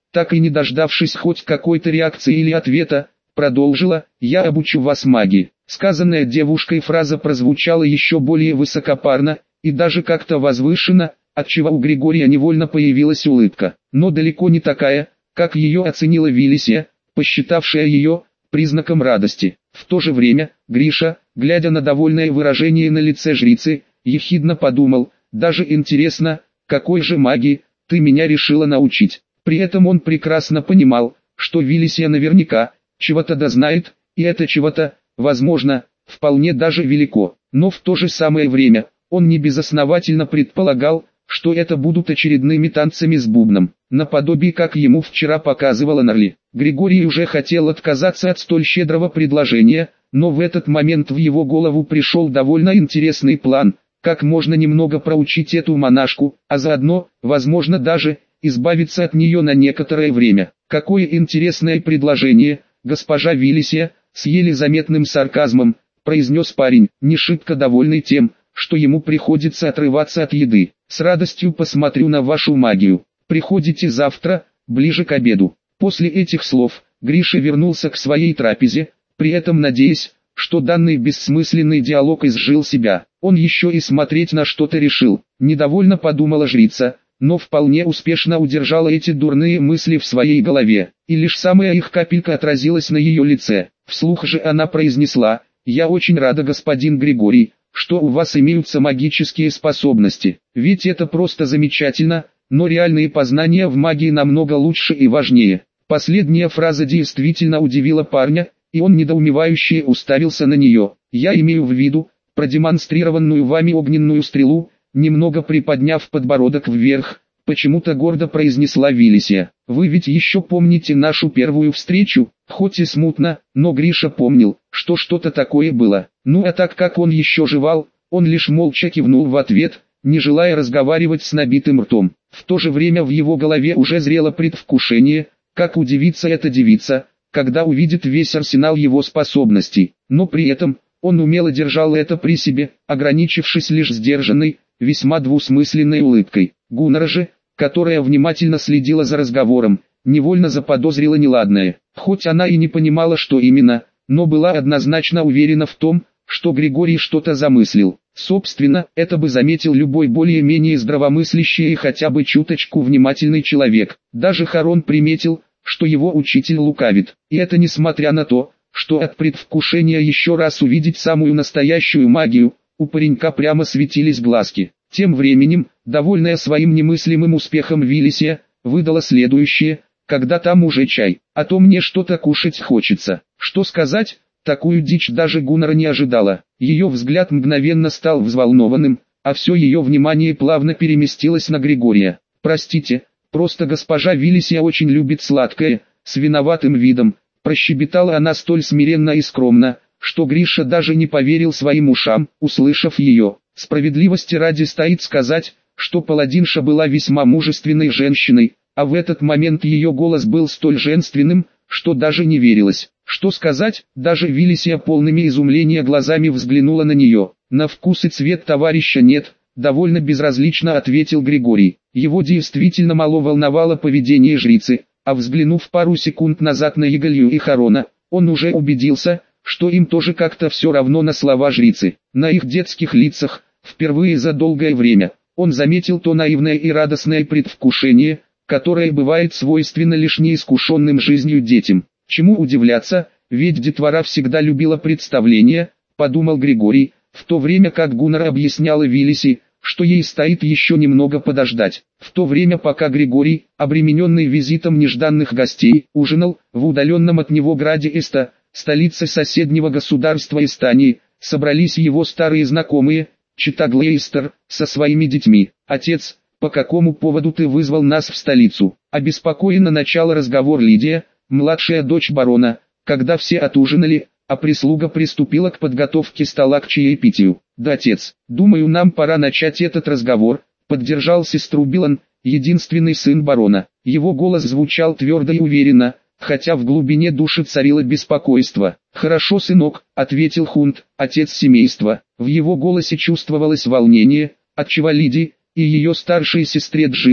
так и не дождавшись хоть какой-то реакции или ответа, продолжила: «Я обучу вас магии». Сказанная девушкой фраза прозвучала еще более высокопарно и даже как-то возвышенно, отчего у Григория невольно появилась улыбка, но далеко не такая, как ее оценила Вилисия, посчитавшая ее признаком радости. В то же время, Гриша, глядя на довольное выражение на лице жрицы, ехидно подумал: даже интересно, какой же магии ты меня решила научить. При этом он прекрасно понимал, что Вилисия наверняка чего-то дознает, и это чего-то, возможно, вполне даже велико. Но в то же самое время, он не безосновательно предполагал, что это будут очередными танцами с бубном, наподобие как ему вчера показывала Нарли. Григорий уже хотел отказаться от столь щедрого предложения, но в этот момент в его голову пришел довольно интересный план, как можно немного проучить эту монашку, а заодно, возможно даже, избавиться от нее на некоторое время. Какое интересное предложение, госпожа Вилисия, с еле заметным сарказмом, произнес парень, не шибко довольный тем, что ему приходится отрываться от еды. С радостью посмотрю на вашу магию. Приходите завтра, ближе к обеду. После этих слов, Гриша вернулся к своей трапезе, при этом надеясь, что данный бессмысленный диалог изжил себя. Он еще и смотреть на что-то решил. Недовольно подумала жрица, но вполне успешно удержала эти дурные мысли в своей голове, и лишь самая их капелька отразилась на ее лице. Вслух же она произнесла: «Я очень рада, господин Григорий, что у вас имеются магические способности, ведь это просто замечательно, но реальные познания в магии намного лучше и важнее». Последняя фраза действительно удивила парня, и он недоумевающе уставился на нее. «Я имею в виду продемонстрированную вами огненную стрелу», немного приподняв подбородок вверх, почему-то гордо произнесла Вилисия. «Вы ведь еще помните нашу первую встречу?» Хоть и смутно, но Гриша помнил, что что-то такое было. Ну а так как он еще жевал, он лишь молча кивнул в ответ, не желая разговаривать с набитым ртом. В то же время в его голове уже зрело предвкушение, как удивится эта девица, когда увидит весь арсенал его способностей. Но при этом, он умело держал это при себе, ограничившись лишь сдержанной, весьма двусмысленной улыбкой. Гуннара же, которая внимательно следила за разговором, невольно заподозрила неладное. Хоть она и не понимала, что именно, но была однозначно уверена в том, что Григорий что-то замыслил. Собственно, это бы заметил любой более-менее здравомыслящий и хотя бы чуточку внимательный человек. Даже Харон приметил, что его учитель лукавит. И это несмотря на то, что от предвкушения еще раз увидеть самую настоящую магию, у паренька прямо светились глазки. Тем временем, довольная своим немыслимым успехом Вилисия, выдала следующее: «Когда там уже чай, а то мне что-то кушать хочется». Что сказать, такую дичь даже Гуннара не ожидала. Ее взгляд мгновенно стал взволнованным, а все ее внимание плавно переместилось на Григория. «Простите, просто госпожа Вилисия очень любит сладкое», с виноватым видом прощебетала она столь смиренно и скромно, что Гриша даже не поверил своим ушам, услышав ее. Справедливости ради стоит сказать, что паладинша была весьма мужественной женщиной, а в этот момент ее голос был столь женственным, что даже не верилось. Что сказать, даже Вилисия полными изумления глазами взглянула на нее. «На вкус и цвет товарища нет», довольно безразлично ответил Григорий. Его действительно мало волновало поведение жрицы, а взглянув пару секунд назад на Игалью и Харона, он уже убедился, что им тоже как-то все равно на слова жрицы. На их детских лицах, впервые за долгое время, он заметил то наивное и радостное предвкушение, которое бывает свойственно лишь неискушенным жизнью детям. Чему удивляться, ведь детвора всегда любила представления, подумал Григорий, в то время как Гуннара объясняла Вилиси, что ей стоит еще немного подождать. В то время пока Григорий, обремененный визитом нежданных гостей, ужинал в удаленном от него граде Эста, столице соседнего государства Эстании, собрались его старые знакомые, чета Глейстер, со своими детьми. «Отец, по какому поводу ты вызвал нас в столицу?» Обеспокоенно начала разговор Лидия, младшая дочь барона, когда все отужинали, а прислуга приступила к подготовке стола к чаепитию. «Да, отец, думаю, нам пора начать этот разговор», поддержал сестру Билан, единственный сын барона. Его голос звучал твердо и уверенно, хотя в глубине души царило беспокойство. «Хорошо, сынок», — ответил Хунт, отец семейства. В его голосе чувствовалось волнение, отчего Лиди и ее старшей сестре Джинне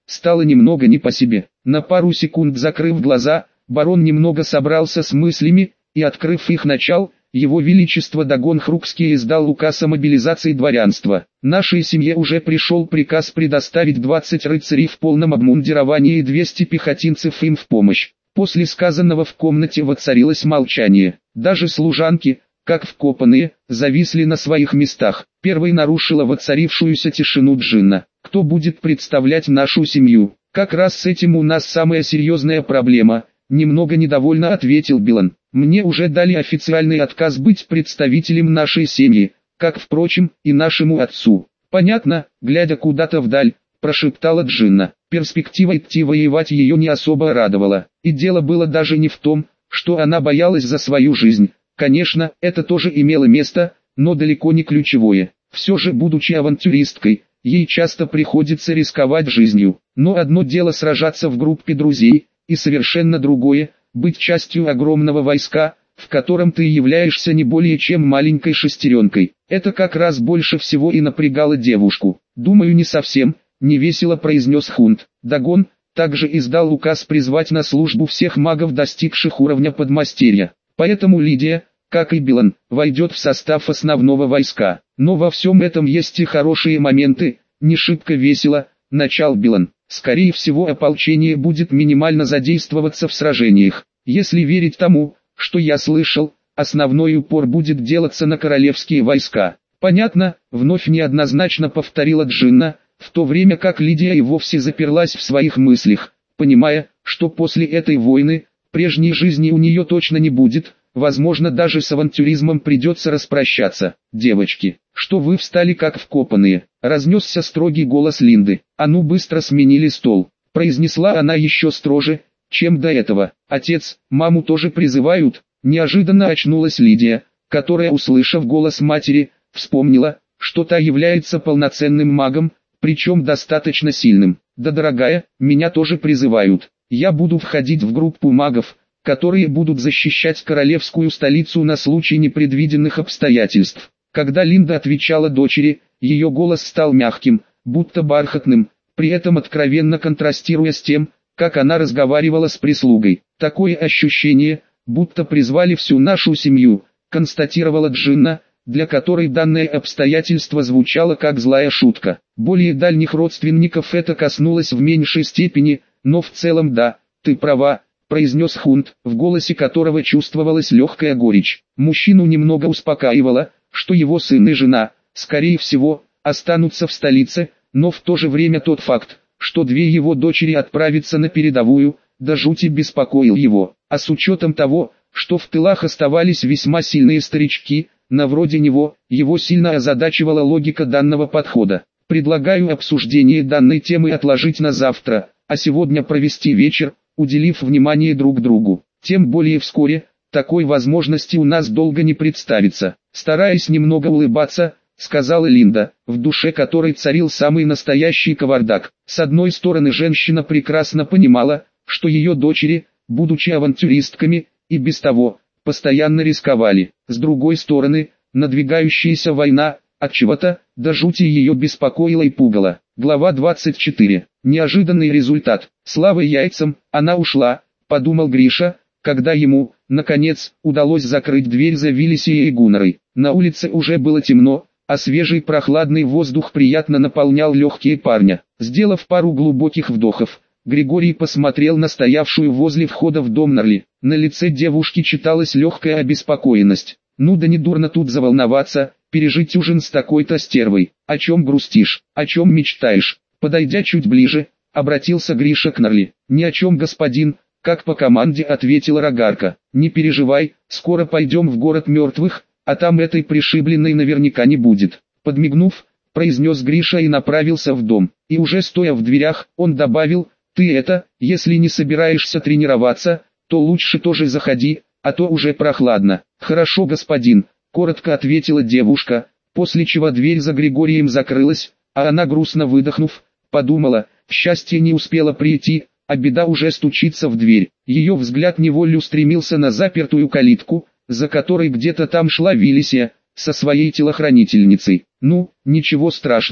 стало немного не по себе. На пару секунд закрыв глаза, барон немного собрался с мыслями, и открыв их начал, его величество Дагон Хрукский издал указ о мобилизации дворянства. Нашей семье уже пришел приказ предоставить двадцать рыцарей в полном обмундировании и двести пехотинцев им в помощь. После сказанного в комнате воцарилось молчание. Даже служанки, как вкопанные, зависли на своих местах. Первой нарушила воцарившуюся тишину Джинна. Кто будет представлять нашу семью? Как раз с этим у нас самая серьезная проблема, немного недовольно ответил Билан. Мне уже дали официальный отказ быть представителем нашей семьи, как, впрочем, и нашему отцу. Понятно, глядя куда-то вдаль, прошептала Джинна. Перспектива идти воевать ее не особо радовала. И дело было даже не в том, что она боялась за свою жизнь. Конечно, это тоже имело место, но далеко не ключевое. Все же, будучи авантюристкой, ей часто приходится рисковать жизнью. Но одно дело сражаться в группе друзей, и совершенно другое – быть частью огромного войска, в котором ты являешься не более чем маленькой шестеренкой. Это как раз больше всего и напрягало девушку. «Думаю, не совсем», – невесело произнес Хунт. Дагон также издал указ призвать на службу всех магов, достигших уровня подмастерья. Поэтому Лидия, как и Билан, войдет в состав основного войска. Но во всем этом есть и хорошие моменты, не шибко весело, начал Билан. Скорее всего, ополчение будет минимально задействоваться в сражениях. Если верить тому, что я слышал, основной упор будет делаться на королевские войска. Понятно, вновь неоднозначно повторила Джинна, в то время как Лидия и вовсе заперлась в своих мыслях, понимая, что после этой войны, прежней жизни у нее точно не будет, возможно даже с авантюризмом придется распрощаться. «Девочки, что вы встали как вкопанные?» — разнесся строгий голос Линды. «А ну быстро сменили стол», — произнесла она еще строже, чем до этого. «Отец, маму тоже призывают?» Неожиданно очнулась Лидия, которая, услышав голос матери, вспомнила, что та является полноценным магом, причем достаточно сильным. «Да, дорогая, меня тоже призывают. Я буду входить в группу магов, которые будут защищать королевскую столицу на случай непредвиденных обстоятельств». Когда Линда отвечала дочери, ее голос стал мягким, будто бархатным, при этом откровенно контрастируя с тем, как она разговаривала с прислугой. «Такое ощущение, будто призвали всю нашу семью», констатировала Джинна, для которой данное обстоятельство звучало как злая шутка. Более дальних родственников это коснулось в меньшей степени, но в целом да, ты права, произнес Хунт, в голосе которого чувствовалась легкая горечь. Мужчину немного успокаивало, что его сын и жена, скорее всего, останутся в столице, но в то же время тот факт, что две его дочери отправятся на передовую, до жути беспокоил его. А с учетом того, что в тылах оставались весьма сильные старички, на вроде него, его сильно озадачивала логика данного подхода. Предлагаю обсуждение данной темы отложить на завтра, а сегодня провести вечер, уделив внимание друг другу. Тем более вскоре, такой возможности у нас долго не представится. Стараясь немного улыбаться, сказала Линда, в душе которой царил самый настоящий кавардак. С одной стороны, женщина прекрасно понимала, что ее дочери, будучи авантюристками, и без того, постоянно рисковали. С другой стороны, надвигающаяся война, отчего-то, до жути ее беспокоила и пугала. Глава двадцать четыре. Неожиданный результат. Слава яйцам, она ушла, подумал Гриша, когда ему, наконец, удалось закрыть дверь за Виллисией и Гуннерой. На улице уже было темно, а свежий прохладный воздух приятно наполнял легкие парня. Сделав пару глубоких вдохов, Григорий посмотрел на стоявшую возле входа в дом Норли. На лице девушки читалась легкая обеспокоенность. «Ну да не дурно тут заволноваться, пережить ужин с такой-то стервой. О чем грустишь, о чем мечтаешь?» Подойдя чуть ближе, обратился Гриша к Норли. «Ни о чем, господин», как по команде ответила Рогарка. «Не переживай, скоро пойдем в город мертвых, а там этой пришибленной наверняка не будет». Подмигнув, произнес Гриша и направился в дом. И уже стоя в дверях, он добавил: «Ты это, если не собираешься тренироваться, то лучше тоже заходи, а то уже прохладно». «Хорошо, господин», — коротко ответила девушка, после чего дверь за Григорием закрылась, а она, грустно выдохнув, подумала, счастье не успело прийти, а беда уже стучится в дверь. Ее взгляд невольно устремился на запертую калитку, за которой где-то там шла Виллисия, со своей телохранительницей. «Ну, ничего страшного»,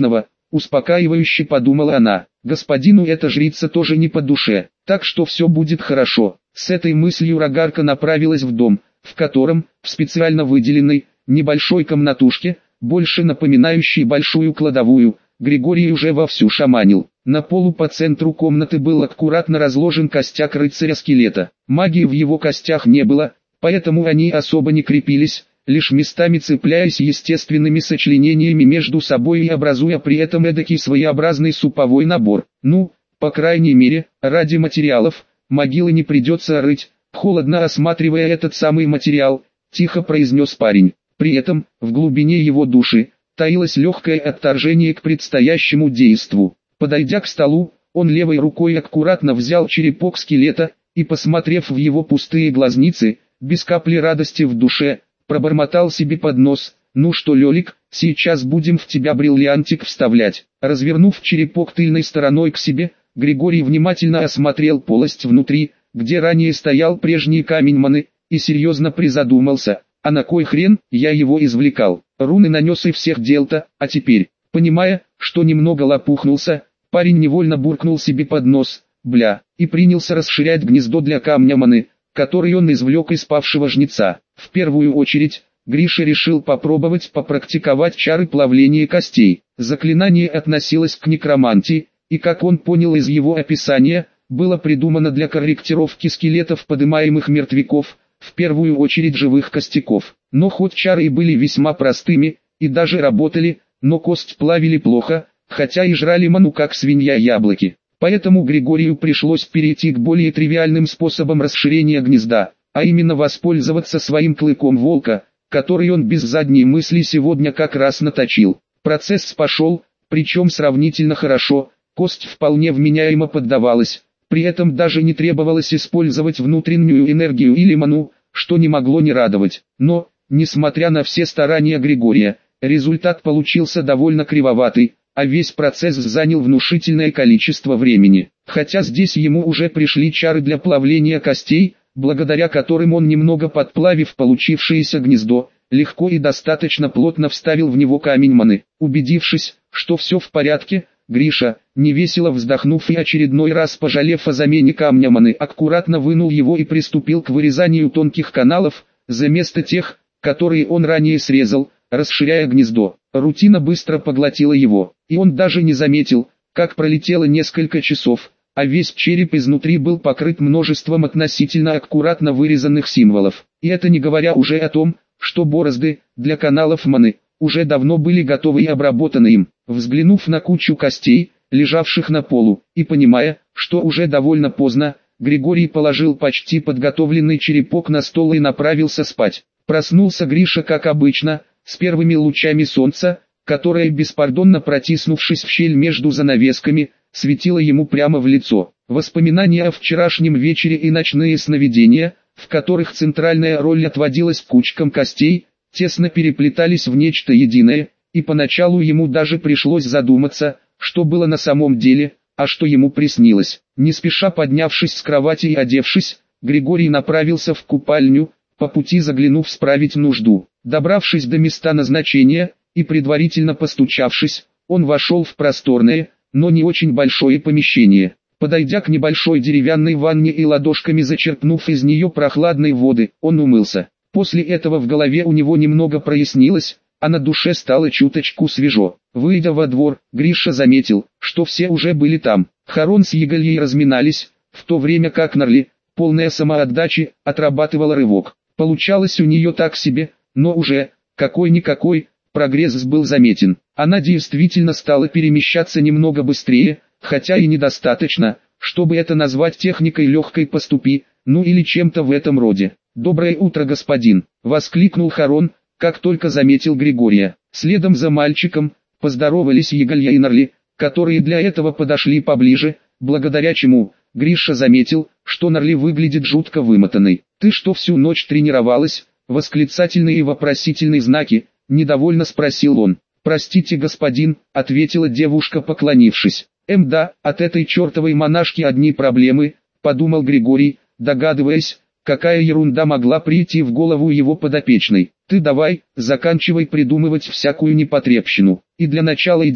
успокаивающе подумала она. Господину эта жрица тоже не по душе, так что все будет хорошо. С этой мыслью Рогарка направилась в дом, в котором, в специально выделенной, небольшой комнатушке, больше напоминающей большую кладовую, Григорий уже вовсю шаманил. На полу по центру комнаты был аккуратно разложен костяк рыцаря-скелета. Магии в его костях не было, поэтому они особо не крепились, лишь местами цепляясь естественными сочленениями между собой и образуя при этом эдакий своеобразный суповой набор. Ну, по крайней мере, ради материалов, могилы не придется рыть. Холодно осматривая этот самый материал, тихо произнес парень. При этом, в глубине его души, таилось легкое отторжение к предстоящему действу. Подойдя к столу, он левой рукой аккуратно взял черепок скелета, и, посмотрев в его пустые глазницы, без капли радости в душе, пробормотал себе под нос: «Ну что, Лелик, сейчас будем в тебя бриллиантик вставлять». Развернув черепок тыльной стороной к себе, Григорий внимательно осмотрел полость внутри, где ранее стоял прежний камень маны, и серьезно призадумался: а на кой хрен я его извлекал? Руны нанес и всех дел-то, а теперь, понимая, что немного лопухнулся, парень невольно буркнул себе под нос: бля, и принялся расширять гнездо для камня маны, который он извлек из павшего жнеца. В первую очередь, Гриша решил попробовать попрактиковать чары плавления костей. Заклинание относилось к некромантии, и, как он понял из его описания, было придумано для корректировки скелетов подымаемых мертвяков, в первую очередь живых костяков. Но хоть чары и были весьма простыми, и даже работали, но кость плавили плохо, хотя и жрали ману как свинья яблоки. Поэтому Григорию пришлось перейти к более тривиальным способам расширения гнезда, а именно воспользоваться своим клыком волка, который он без задней мысли сегодня как раз наточил. Процесс пошел, причем сравнительно хорошо, кость вполне вменяемо поддавалась, при этом даже не требовалось использовать внутреннюю энергию или ману, что не могло не радовать. Но, несмотря на все старания Григория, результат получился довольно кривоватый, а весь процесс занял внушительное количество времени. Хотя здесь ему уже пришли чары для плавления костей, благодаря которым он, немного подплавив получившееся гнездо, легко и достаточно плотно вставил в него камень маны. Убедившись, что все в порядке, Гриша, невесело вздохнув и очередной раз пожалев о замене камня маны, аккуратно вынул его и приступил к вырезанию тонких каналов, за место тех, которые он ранее срезал, расширяя гнездо. Рутина быстро поглотила его, и он даже не заметил, как пролетело несколько часов, а весь череп изнутри был покрыт множеством относительно аккуратно вырезанных символов. И это не говоря уже о том, что борозды для каналов маны уже давно были готовы и обработаны им. Взглянув на кучу костей, лежавших на полу, и понимая, что уже довольно поздно, Григорий положил почти подготовленный черепок на стол и направился спать. Проснулся Гриша как обычно, с первыми лучами солнца, которое, беспардонно протиснувшись в щель между занавесками, светило ему прямо в лицо. Воспоминания о вчерашнем вечере и ночные сновидения, в которых центральная роль отводилась кучкам костей, тесно переплетались в нечто единое, и поначалу ему даже пришлось задуматься, что было на самом деле, а что ему приснилось. Не спеша поднявшись с кровати и одевшись, Григорий направился в купальню, по пути заглянув справить нужду. Добравшись до места назначения, и предварительно постучавшись, он вошел в просторное, но не очень большое помещение. Подойдя к небольшой деревянной ванне и ладошками зачерпнув из нее прохладной воды, он умылся. После этого в голове у него немного прояснилось, а на душе стало чуточку свежо. Выйдя во двор, Гриша заметил, что все уже были там. Харон с Егольей разминались, в то время как Нарли, полная самоотдачи, отрабатывала рывок. Получалось у нее так себе, но уже, какой-никакой, прогресс был заметен. Она действительно стала перемещаться немного быстрее, хотя и недостаточно, чтобы это назвать техникой легкой поступи, ну или чем-то в этом роде. «Доброе утро, господин!» — воскликнул Харон, как только заметил Григория. Следом за мальчиком поздоровались Еголья и Нарли, которые для этого подошли поближе, благодаря чему Гриша заметил, что Нарли выглядит жутко вымотанной. «Ты что, всю ночь тренировалась?» Восклицательные и вопросительные знаки, недовольно спросил он. «Простите, господин», — ответила девушка, поклонившись. «Эм да, от этой чертовой монашки одни проблемы», — подумал Григорий, догадываясь, какая ерунда могла прийти в голову его подопечной. «Ты давай, заканчивай придумывать всякую непотребщину, и для начала иди,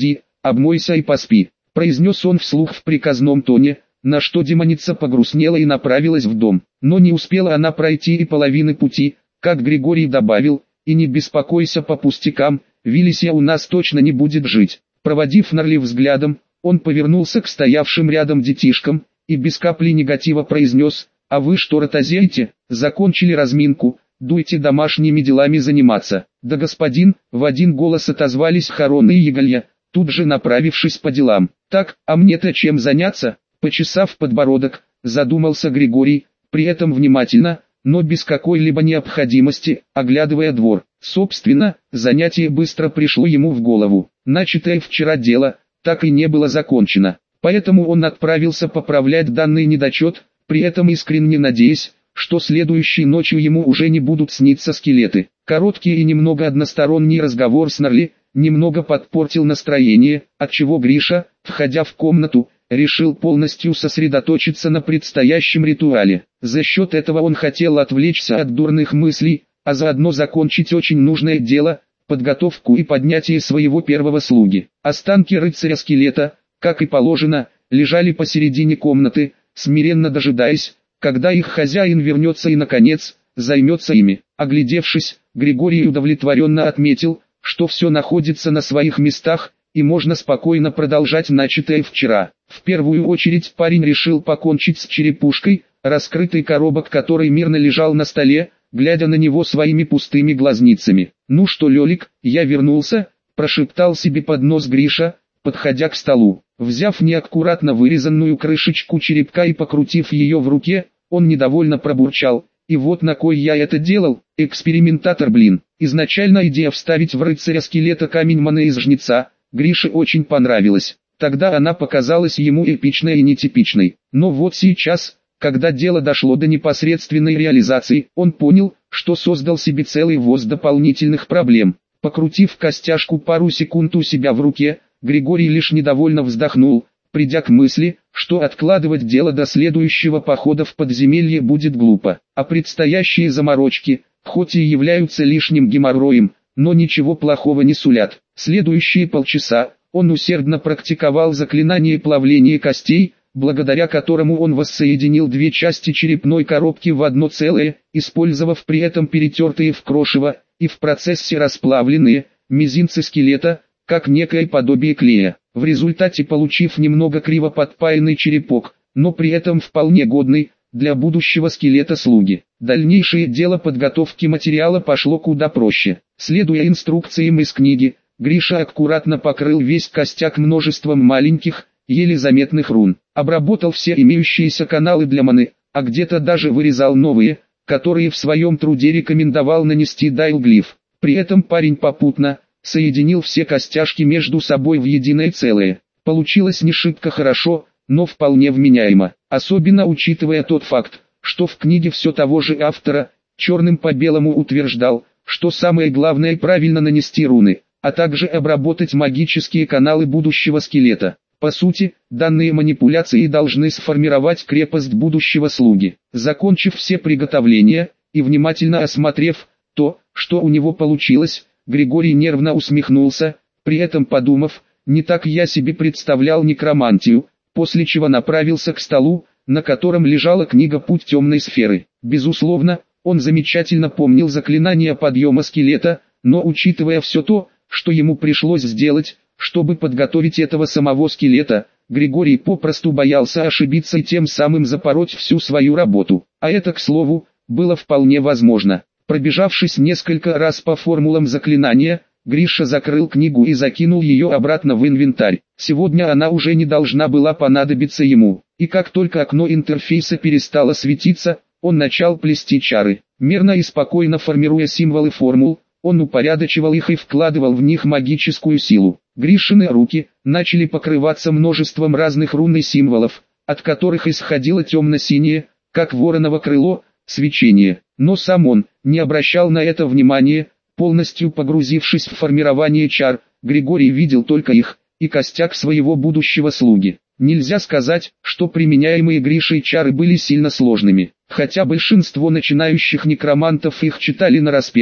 обмойся и поспи», — произнес он вслух в приказном тоне, на что демоница погрустнела и направилась в дом. Но не успела она пройти и половины пути, как Григорий добавил: «И не беспокойся по пустякам, Вилисия у нас точно не будет жить». Проводив Норли взглядом, он повернулся к стоявшим рядом детишкам и без капли негатива произнес: «А вы что ротозеете? Закончили разминку, дуйте домашними делами заниматься». «Да, господин», — в один голос отозвались Харон и Еголья, тут же направившись по делам. «Так, а мне-то чем заняться?» Почесав подбородок, задумался Григорий, при этом внимательно, но без какой-либо необходимости, оглядывая двор. Собственно, занятие быстро пришло ему в голову. Начатое вчера дело так и не было закончено, поэтому он отправился поправлять данный недочет, при этом искренне надеясь, что следующей ночью ему уже не будут сниться скелеты. Короткий и немного односторонний разговор с Норли немного подпортил настроение, отчего Гриша, входя в комнату, решил полностью сосредоточиться на предстоящем ритуале. За счет этого он хотел отвлечься от дурных мыслей, а заодно закончить очень нужное дело – подготовку и поднятие своего первого слуги. Останки рыцаря-скелета, как и положено, лежали посередине комнаты, смиренно дожидаясь, когда их хозяин вернется и, наконец, займется ими. Оглядевшись, Григорий удовлетворенно отметил, что все находится на своих местах, и можно спокойно продолжать начатое вчера. В первую очередь парень решил покончить с черепушкой, раскрытый коробок которой мирно лежал на столе, глядя на него своими пустыми глазницами. «Ну что, Лелик, я вернулся», – прошептал себе под нос Гриша, подходя к столу. Взяв неаккуратно вырезанную крышечку черепка и покрутив ее в руке, он недовольно пробурчал: «И вот на кой я это делал, экспериментатор, блин». Изначально идея вставить в рыцаря скелета камень маны из жнеца Грише очень понравилась. Тогда она показалась ему эпичной и нетипичной. Но вот сейчас, когда дело дошло до непосредственной реализации, он понял, что создал себе целый воз дополнительных проблем. Покрутив костяшку пару секунд у себя в руке, Григорий лишь недовольно вздохнул, придя к мысли, что откладывать дело до следующего похода в подземелье будет глупо. А предстоящие заморочки, хоть и являются лишним геморроем, но ничего плохого не сулят. Следующие полчаса он усердно практиковал заклинание плавления костей, благодаря которому он воссоединил две части черепной коробки в одно целое, использовав при этом перетертые в крошево и в процессе расплавленные мизинцы скелета, как некое подобие клея. В результате получив немного криво подпаянный черепок, но при этом вполне годный для будущего скелета слуги. Дальнейшее дело подготовки материала пошло куда проще. Следуя инструкциям из книги, Гриша аккуратно покрыл весь костяк множеством маленьких, еле заметных рун. Обработал все имеющиеся каналы для маны, а где-то даже вырезал новые, которые в своем труде рекомендовал нанести дайлглиф. При этом парень попутно соединил все костяшки между собой в единое целое. Получилось не шибко хорошо, но вполне вменяемо. Особенно учитывая тот факт, что в книге все того же автора, черным по белому утверждал, что самое главное правильно нанести руны, а также обработать магические каналы будущего скелета. По сути, данные манипуляции должны сформировать крепость будущего слуги. Закончив все приготовления и внимательно осмотрев то, что у него получилось, Григорий нервно усмехнулся, при этом подумав: не так я себе представлял некромантию, после чего направился к столу, на котором лежала книга «Путь темной сферы». Безусловно, он замечательно помнил заклинание подъема скелета, но учитывая все то, что ему пришлось сделать, чтобы подготовить этого самого скелета, Григорий попросту боялся ошибиться и тем самым запороть всю свою работу. А это, к слову, было вполне возможно. Пробежавшись несколько раз по формулам заклинания, Гриша закрыл книгу и закинул ее обратно в инвентарь. Сегодня она уже не должна была понадобиться ему. И как только окно интерфейса перестало светиться, он начал плести чары. Мерно и спокойно формируя символы формул, он упорядочивал их и вкладывал в них магическую силу. Гришины руки начали покрываться множеством разных рун и символов, от которых исходило темно-синее, как вороново крыло, свечение. Но сам он не обращал на это внимания, полностью погрузившись в формирование чар. Григорий видел только их и костяк своего будущего слуги. Нельзя сказать, что применяемые Гришей чары были сильно сложными, хотя большинство начинающих некромантов их читали нараспев,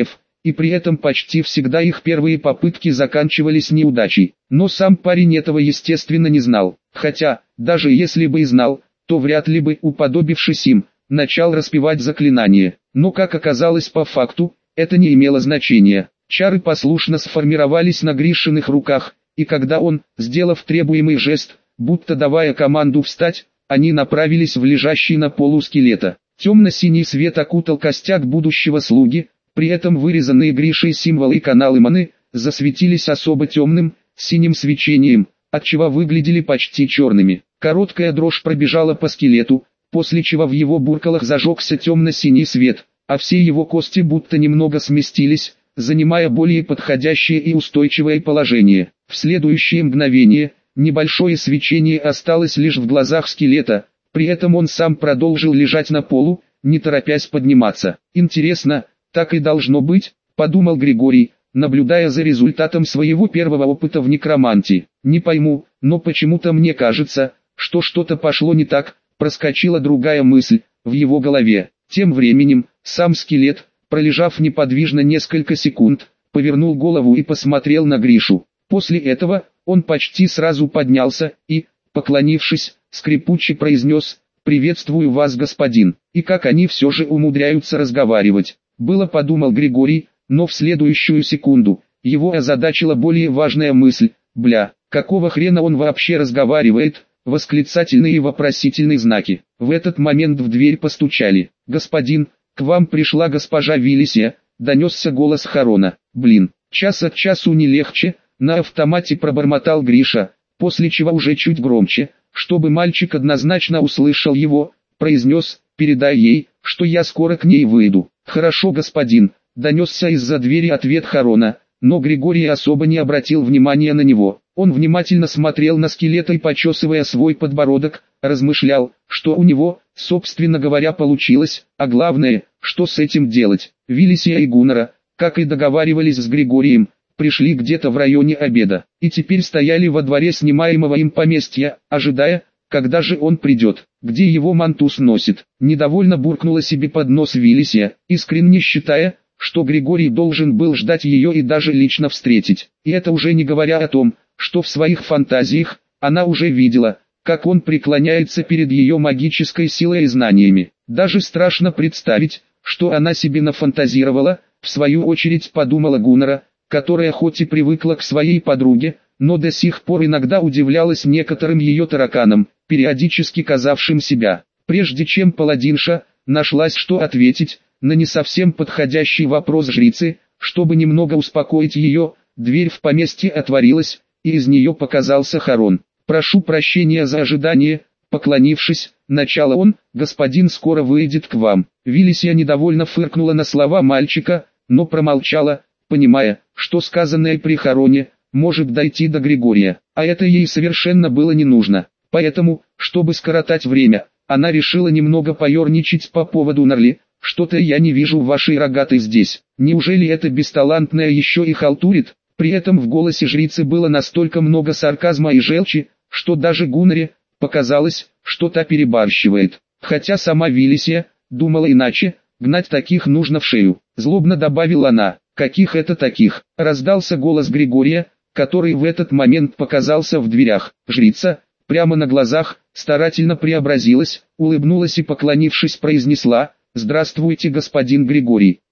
и при этом почти всегда их первые попытки заканчивались неудачей. Но сам парень этого естественно не знал, хотя, даже если бы и знал, то вряд ли бы, уподобившись им, начал распевать заклинание. Но как оказалось по факту, это не имело значения. Чары послушно сформировались на Гришиных руках, и когда он, сделав требуемый жест, будто давая команду встать, они направились в лежащий на полу скелета. Темно-синий свет окутал костяк будущего слуги, при этом вырезанные Гришей символы и каналы маны засветились особо темным, синим свечением, отчего выглядели почти черными. Короткая дрожь пробежала по скелету, после чего в его буркалах зажегся темно-синий свет, а все его кости будто немного сместились, занимая более подходящее и устойчивое положение. В следующее мгновение, небольшое свечение осталось лишь в глазах скелета, при этом он сам продолжил лежать на полу, не торопясь подниматься. «Интересно, так и должно быть», — подумал Григорий, наблюдая за результатом своего первого опыта в некромантии. «Не пойму, но почему-то мне кажется, что что-то пошло не так», — проскочила другая мысль в его голове. Тем временем, сам скелет, пролежав неподвижно несколько секунд, повернул голову и посмотрел на Гришу. После этого, он почти сразу поднялся и, поклонившись, скрипуче произнес: «Приветствую вас, господин». И как они все же умудряются разговаривать, было подумал Григорий, но в следующую секунду, его озадачила более важная мысль: «Бля, какого хрена он вообще разговаривает?» Восклицательные и вопросительные знаки. В этот момент в дверь постучали. «Господин, к вам пришла госпожа Вилисия», — донесся голос Харона. «Блин, час от часу не легче», — на автомате пробормотал Гриша, после чего уже чуть громче, чтобы мальчик однозначно услышал его, произнес: «Передай ей, что я скоро к ней выйду». «Хорошо, господин», — донесся из-за двери ответ Харона, но Григорий особо не обратил внимания на него. Он внимательно смотрел на скелет и, почесывая свой подбородок, размышлял, что у него, собственно говоря, получилось, а главное, что с этим делать. Вилисия и Гуннара, как и договаривались с Григорием, пришли где-то в районе обеда, и теперь стояли во дворе снимаемого им поместья, ожидая, когда же он придет, где его мантус носит. Недовольно буркнула себе под нос Вилисия, искренне считая, что Григорий должен был ждать ее и даже лично встретить. И это уже не говоря о том, что в своих фантазиях она уже видела, как он преклоняется перед ее магической силой и знаниями. Даже страшно представить, что она себе нафантазировала, в свою очередь подумала Гуннара, которая хоть и привыкла к своей подруге, но до сих пор иногда удивлялась некоторым ее тараканам, периодически казавшим себя. Прежде чем паладинша нашлась что ответить на не совсем подходящий вопрос жрицы, чтобы немного успокоить ее, дверь в поместье отворилась, и из нее показался Харон. «Прошу прощения за ожидание», — поклонившись, начал он: «господин скоро выйдет к вам». Вилисия недовольно фыркнула на слова мальчика, но промолчала, понимая, что сказанное при Хароне может дойти до Григория, а это ей совершенно было не нужно. Поэтому, чтобы скоротать время, она решила немного поерничать по поводу Нарли. «Что-то я не вижу вашей рогатой здесь. Неужели эта бесталантная еще и халтурит?» При этом в голосе жрицы было настолько много сарказма и желчи, что даже Гуннаре показалось, что та перебарщивает. Хотя сама Вилисия думала иначе, гнать таких нужно в шею. Злобно добавила она: «Каких это таких?» Раздался голос Григория, который в этот момент показался в дверях. Жрица, прямо на глазах, старательно преобразилась, улыбнулась и, поклонившись, произнесла: «Здравствуйте, господин Григорий.